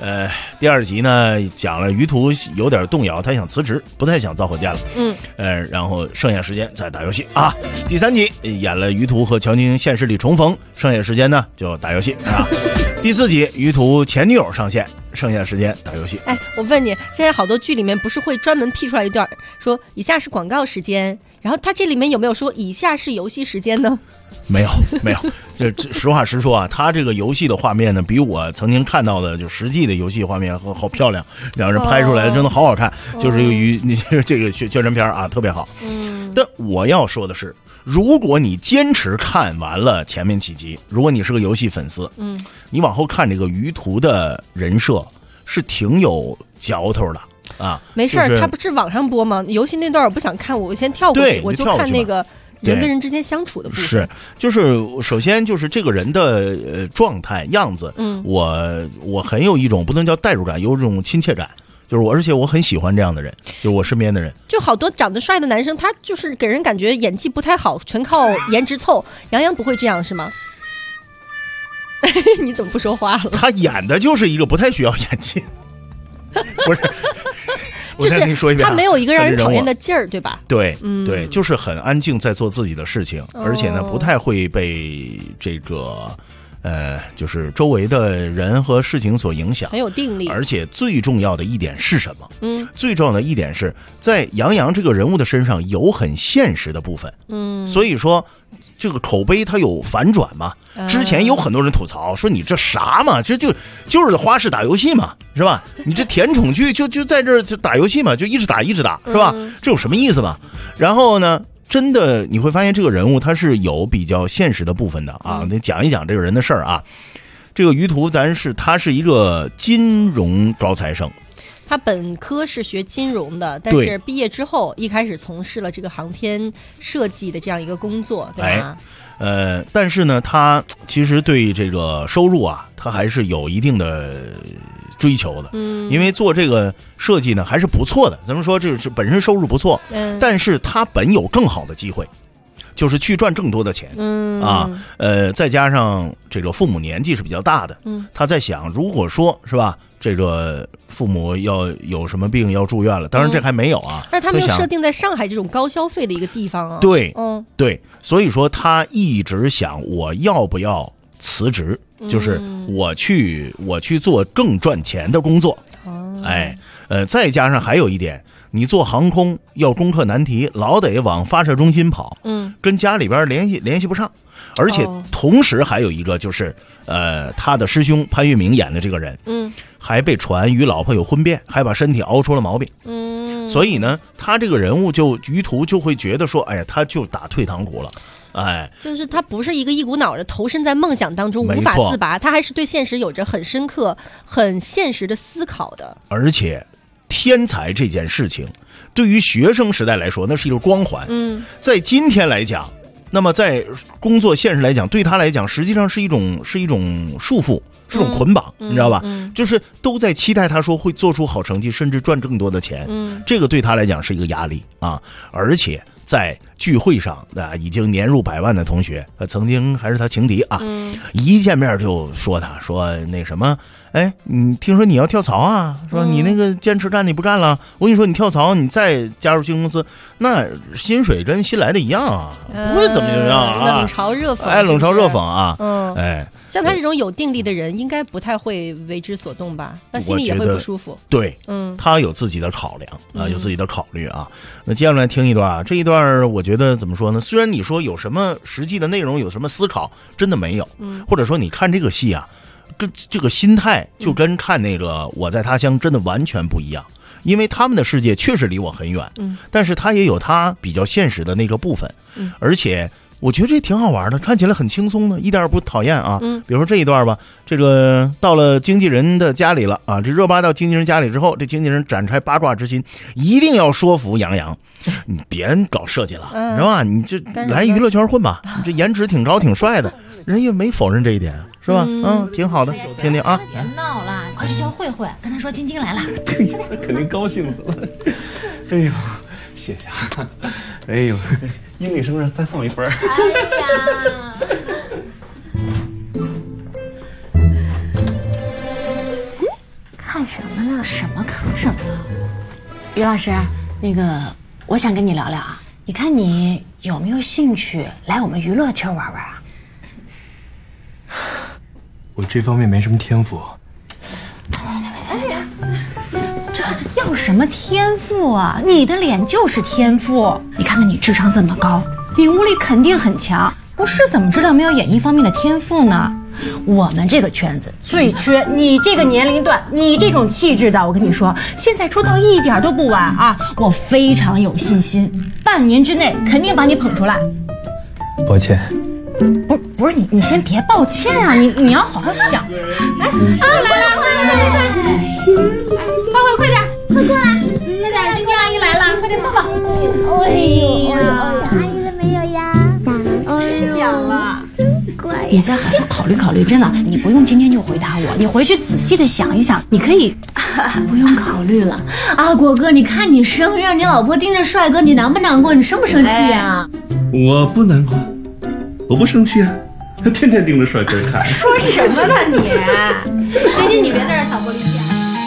A: 第2集呢讲了于途有点动摇，他想辞职，不太想造火箭了。然后剩下时间再打游戏啊。第3集演了于途和乔晶现实里重逢，剩下时间呢就打游戏啊。第4集于途前女友上线，剩下时间打游戏。
C: 哎，我问你，现在好多剧里面不是会专门辟出来一段说以下是广告时间，然后他这里面有没有说以下是游戏时间呢？
A: 没有。这实话实说啊，他这个游戏的画面呢，比我曾经看到的就实际的游戏画面好漂亮，两人拍出来真的好好看，就是于这个宣传片啊特别好。但我要说的是，如果你坚持看完了前面几集，如果你是个游戏粉丝，你往后看这个于途的人设是挺有嚼头的啊。
C: 没事他不是网上播吗？游戏那段我不想看，我先跳过去，我就看那个人跟人之间相处的部分。
A: 是，就是首先就是这个人的状态样子，我很有一种不能叫代入感，有一种亲切感。就是而且我很喜欢这样的人，就是我身边的人。就好多长得帅的男生，他就是给人感觉演技不太好，全靠颜值凑。杨洋不会这样是吗？你怎么不说话了？他演的就是一个不太需要演技，不是。我再跟你说一遍，他没有一个让人讨厌的劲儿，对吧？对，对，就是很安静，在做自己的事情，而且呢，不太会被这个。就是周围的人和事情所影响，很有定力。而且最重要的一点是什么？最重要的一点是在杨洋这个人物的身上有很现实的部分。所以说这个口碑它有反转嘛。之前有很多人吐槽说你这啥嘛，这就是花式打游戏嘛，是吧？你这甜宠剧就在这就打游戏嘛，就一直打，是吧？这有什么意思嘛？然后呢？真的你会发现这个人物他是有比较现实的部分的啊，得讲一讲这个人的事儿啊。这个于途他是一个金融高材生，他本科是学金融的，但是毕业之后一开始从事了这个航天设计的这样一个工作，对吧？但是呢，他其实对这个收入啊，他还是有一定的追求的，因为做这个设计呢还是不错的，咱们说这是本身收入不错，但是他本有更好的机会，就是去赚更多的钱，再加上这个父母年纪是比较大的，他在想，如果说是吧，这个父母要有什么病要住院了，当然这还没有啊，但是他们又设定在上海这种高消费的一个地方啊，对，对，所以说他一直想我要不要辞职，就是我去做更赚钱的工作，再加上还有一点，你做航空要攻克难题，老得往发射中心跑，跟家里边联系不上，而且同时还有一个就是他的师兄潘粤明演的这个人，还被传与老婆有婚变，还把身体熬出了毛病，所以呢，他这个人物于途就会觉得说，哎呀，他就打退堂鼓了。就是他不是一股脑的投身在梦想当中无法自拔，他还是对现实有着很深刻很现实的思考的。而且天才这件事情对于学生时代来说那是一个光环，在今天来讲，那么在工作现实来讲，对他来讲实际上是一种束缚，是种捆绑，你知道吧？就是都在期待他说会做出好成绩，甚至赚更多的钱，这个对他来讲是一个压力啊。而且在聚会上已经年入100万的同学，曾经还是他情敌啊，一见面就说那什么，哎，你听说你要跳槽啊？说你那个坚持干你不干了，我跟你说你跳槽，你再加入新公司，那薪水跟新来的一样啊，不会怎么样啊。冷嘲热讽，冷嘲热讽啊，像他这种有定力的人，应该不太会为之所动吧？那心里也会不舒服。对，他有自己的考量啊，有自己的考虑啊。那接下来听一段啊，这一段我觉得怎么说呢？虽然你说有什么实际的内容，有什么思考，真的没有，或者说你看这个戏啊，跟这个心态就跟看那个《我在他乡》真的完全不一样。因为他们的世界确实离我很远，但是他也有他比较现实的那个部分，而且我觉得这挺好玩的，看起来很轻松的，一点也不讨厌啊。比如说这一段吧，这个到了经纪人的家里了啊，这热巴到经纪人家里之后，这经纪人展开八卦之心，一定要说服杨洋，你别搞设计了，知道吧？你就来娱乐圈混吧，你这颜值挺高挺帅的，人也没否认这一点，是吧？挺好的，听听啊。
S: 别闹了，快去叫慧慧，跟他说晶晶来了。
R: 对呀，他肯定高兴死了。哎呦，谢谢啊！哎呦，英语生日再送一份。
S: 哎呀！ 什么呢？
T: 什么扛什么？于老师，那个我想跟你聊聊啊，你看你有没有兴趣来我们娱乐圈玩玩啊？
R: 我这方面没什么天赋。
T: 这要什么天赋啊？你的脸就是天赋。你看看你智商这么高，领悟力肯定很强，不是怎么知道没有演艺方面的天赋呢？我们这个圈子最缺你这个年龄段、你这种气质的。我跟你说，现在出道一点都不晚啊！我非常有信心，半年之内肯定把你捧出来。
R: 抱歉。
T: 不是你先别抱歉啊，你要好好想。来了，快点，快过来，快点，晶晶阿姨来了，快点抱抱。
S: 哎呀，阿姨了没有呀？
T: 想了，
S: 真乖。
T: 你再好好考虑考虑，真的，你不用今天就回答我，你回去仔细的想一想，你可以
S: 不用考虑了。阿果哥，你看你生日让你老婆盯着帅哥，你难不难过？你生不生气啊？
U: 我不难过，我不生气啊，他天天盯着帅哥看。
T: 说什么呢你？晶晶，你别在这挑拨离间。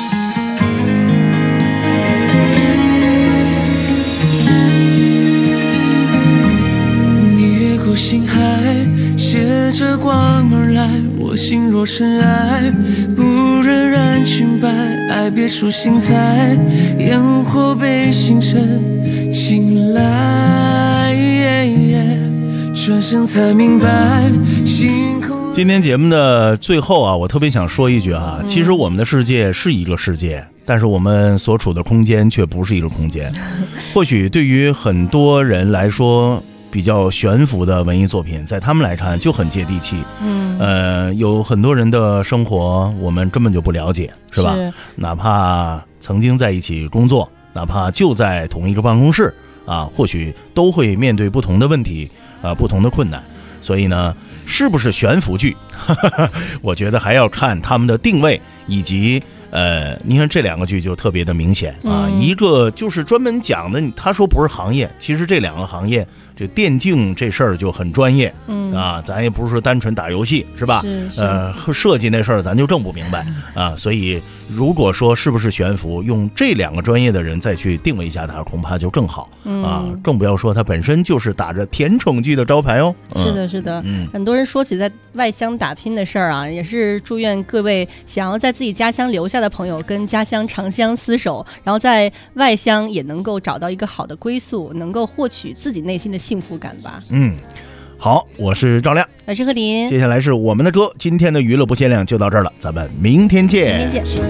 P: 越过星海，携着光而来，我心若深爱，不忍染裙摆，爱别出心裁，烟火被星辰青睐，转身才明白星空。
A: 今天节目的最后啊，我特别想说一句啊，其实我们的世界是一个世界，但是我们所处的空间却不是一个空间。或许对于很多人来说，比较悬浮的文艺作品，在他们来看就很接地气。有很多人的生活我们根本就不了解，是吧？哪怕曾经在一起工作，哪怕就在同一个办公室啊，或许都会面对不同的问题不同的困难。所以呢，是不是悬浮剧我觉得还要看他们的定位，以及你看这两个剧就特别的明显啊，一个就是专门讲的，他说不是行业，其实这两个行业，这电竞这事儿就很专业，啊，咱也不是说单纯打游戏，是吧？设计那事儿咱就更不明白啊，所以如果说是不是悬浮，用这两个专业的人再去定位一下它，恐怕就更好啊，更不要说它本身就是打着甜宠剧的招牌哦。
C: 是的，很多人说起在外乡打拼的事儿啊，也是祝愿各位想要在自己家乡留下的朋友跟家乡长相厮守，然后在外乡也能够找到一个好的归宿，能够获取自己内心的幸福感吧。
A: 好，我是赵亮，
C: 我是贺林，
A: 接下来是我们的歌，今天的娱乐不限量就到这儿了，咱们明天见。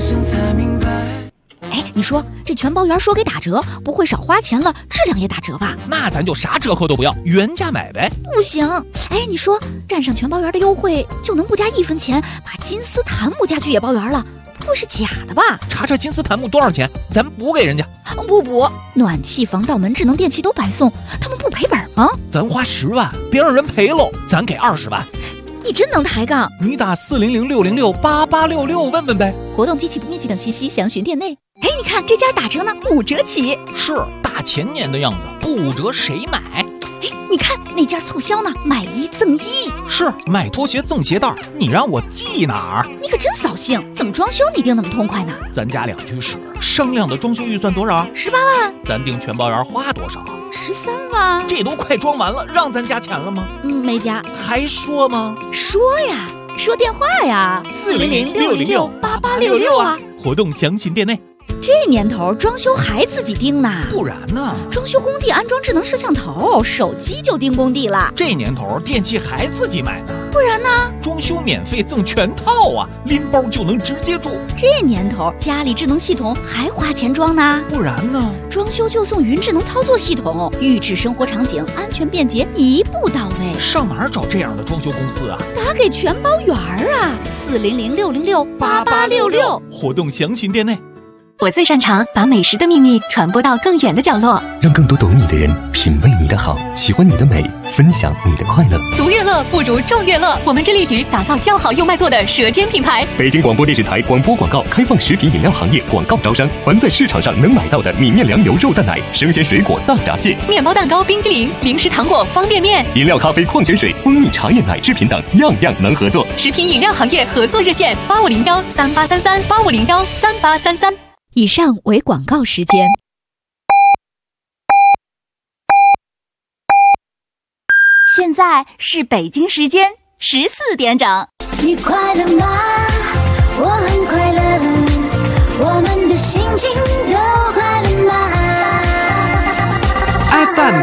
K: 哎，你说这全包圆说给打折，不会少花钱了，质量也打折吧？
L: 那咱就啥折扣都不要，原价买呗。
K: 不行，哎，你说站上全包圆的优惠就能不加1分钱把金丝檀木家具也包圆了，不会是假的吧？
L: 查查金丝檀木多少钱，咱补给人家。
K: 不补，暖气、防盗门、智能电器都白送，他们不赔本吗？
L: 咱花10万，别让人赔喽，咱给20万。
K: 你真能抬杠！
L: 你打400-606-8866问问呗。
K: 活动、机器不面积等信息详询店内。哎，你看这家打折呢，5折起。
L: 是大前年的样子，不5折谁买？
K: 哎，你看那家促销呢，买1赠1。
L: 是卖拖鞋赠鞋带，你让我记哪儿？
K: 你可真扫兴！怎么装修你定那么痛快呢？
L: 咱家2居室，商量的装修预算多少
K: ？18万。
L: 咱订全包圆花多少
K: ？13万。这
L: 都快装完了，让咱加钱了吗？
K: 没加。
L: 还说吗？
K: 说呀，说电话呀，400-606-8866啊。
L: 活动详询店内。
K: 这年头装修还自己盯呢，
L: 不然呢？
K: 装修工地安装智能摄像头，手机就盯工地了。
L: 这年头电器还自己买呢，
K: 不然呢？
L: 装修免费赠全套啊，拎包就能直接住。
K: 这年头家里智能系统还花钱装呢，
L: 不然呢？
K: 装修就送云智能操作系统，预制生活场景，安全便捷，一步到位。
L: 上哪儿找这样的装修公司啊？
K: 打给全包圆啊，400-606-8866。
L: 活动详询店内。
V: 我最擅长把美食的秘密传播到更远的角落，
W: 让更多懂你的人品
D: 品味你的好，喜欢你的美，分享你的快乐。
V: 独乐乐不如众乐乐，我们致力于打造较好又卖座的舌尖品牌。
D: 北京广播电视台广播广告开放食品饮料行业广告招商，凡在市场上能买到的米面粮油肉蛋奶、生鲜水果大闸蟹、
V: 面包蛋糕、冰激凌、零食糖果、方便面、
D: 饮料、咖啡、矿泉水、蜂蜜、茶叶、奶制品等，样样能合作。
V: 食品饮料行业合作热线8501383385013833。
N: 以上为广告时间。
K: 现在是北京时间14点整。
W: 你快乐吗？我很快乐，我们的心情都快乐吗
Q: ？FM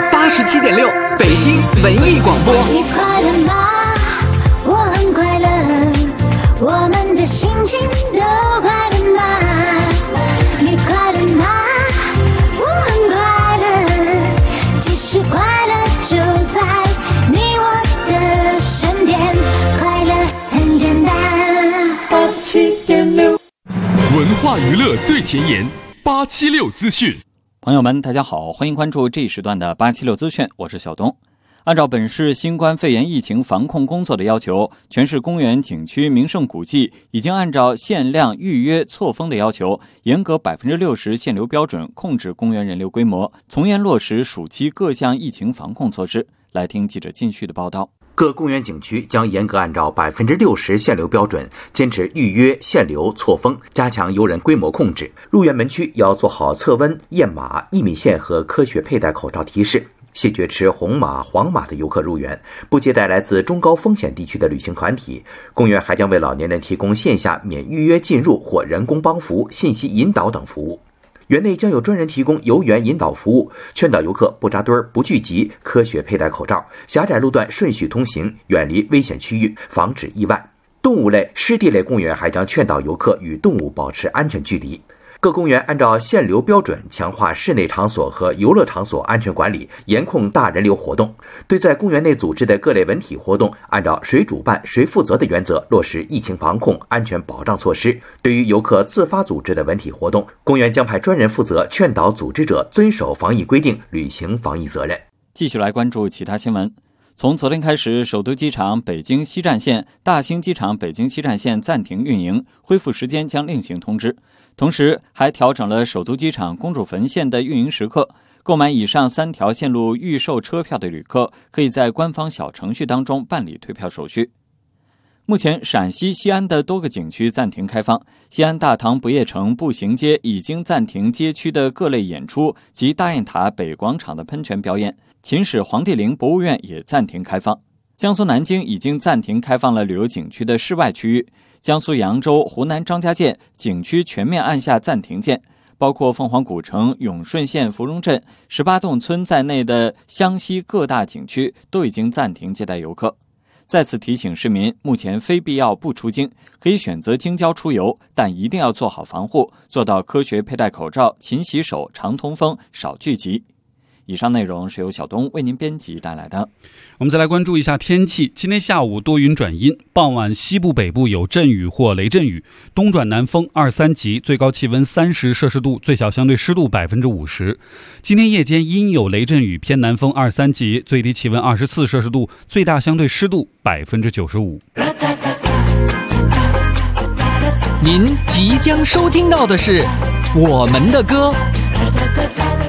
Q: 87.6，北京文艺广播。
W: 你快乐吗？我很快乐，我们的心情都快乐吗？你快乐吗？我很快乐，其实快乐就在你我的身边，快乐很简单。87.6，
M: 文化娱乐最前沿，876资讯。
X: 朋友们，大家好，欢迎关注这一时段的876资讯，我是小东。按照本市新冠肺炎疫情防控工作的要求，全市公园、景区、名胜古迹已经按照限量、预约、错峰的要求，严格60%限流标准控制公园人流规模，从严落实暑期各项疫情防控措施。来听记者靳旭的报道。
Y: 各公园景区将严格按照60%限流标准，坚持预约、限流、错峰，加强游人规模控制。入园门区要做好测温、验码、1米线和科学佩戴口罩提示。谢绝持红码、黄码的游客入园，不接待来自中高风险地区的旅行团体。公园还将为老年人提供线下免预约进入或人工帮扶、信息引导等服务。园内将有专人提供游园引导服务，劝导游客不扎堆、不聚集，科学佩戴口罩，狭窄路段顺序通行，远离危险区域，防止意外。动物类、湿地类公园还将劝导游客与动物保持安全距离。各公园按照限流标准强化室内场所和游乐场所安全管理，严控大人流活动。对在公园内组织的各类文体活动，按照谁主办谁负责的原则落实疫情防控安全保障措施。对于游客自发组织的文体活动，公园将派专人负责劝导组织者遵守防疫规定，履行防疫责任。
X: 继续来关注其他新闻。从昨天开始，首都机场北京西站线、大兴机场北京西站线暂停运营，恢复时间将另行通知。同时还调整了首都机场公主坟线的运营时刻，购买以上3条线路预售车票的旅客可以在官方小程序当中办理退票手续。目前陕西西安的多个景区暂停开放，西安大唐不夜城步行街已经暂停街区的各类演出及大雁塔北广场的喷泉表演，秦始皇帝陵博物院也暂停开放。江苏南京已经暂停开放了旅游景区的室外区域，江苏扬州、湖南张家界景区全面按下暂停键，包括凤凰古城、永顺县芙蓉镇、18洞村在内的湘西各大景区都已经暂停接待游客。再次提醒市民，目前非必要不出京，可以选择京郊出游，但一定要做好防护，做到科学佩戴口罩、勤洗手、常通风、少聚集。以上内容是由小东为您编辑带来的。
Z: 我们再来关注一下天气。今天下午多云转阴，傍晚西部北部有阵雨或雷阵雨，东转南风2、3级，最高气温30摄氏度，最小相对湿度50%。今天夜间阴有雷阵雨，偏南风2、3级，最低气温24摄氏度，最大相对湿度95%。
Q: 您即将收听到的是我们的歌。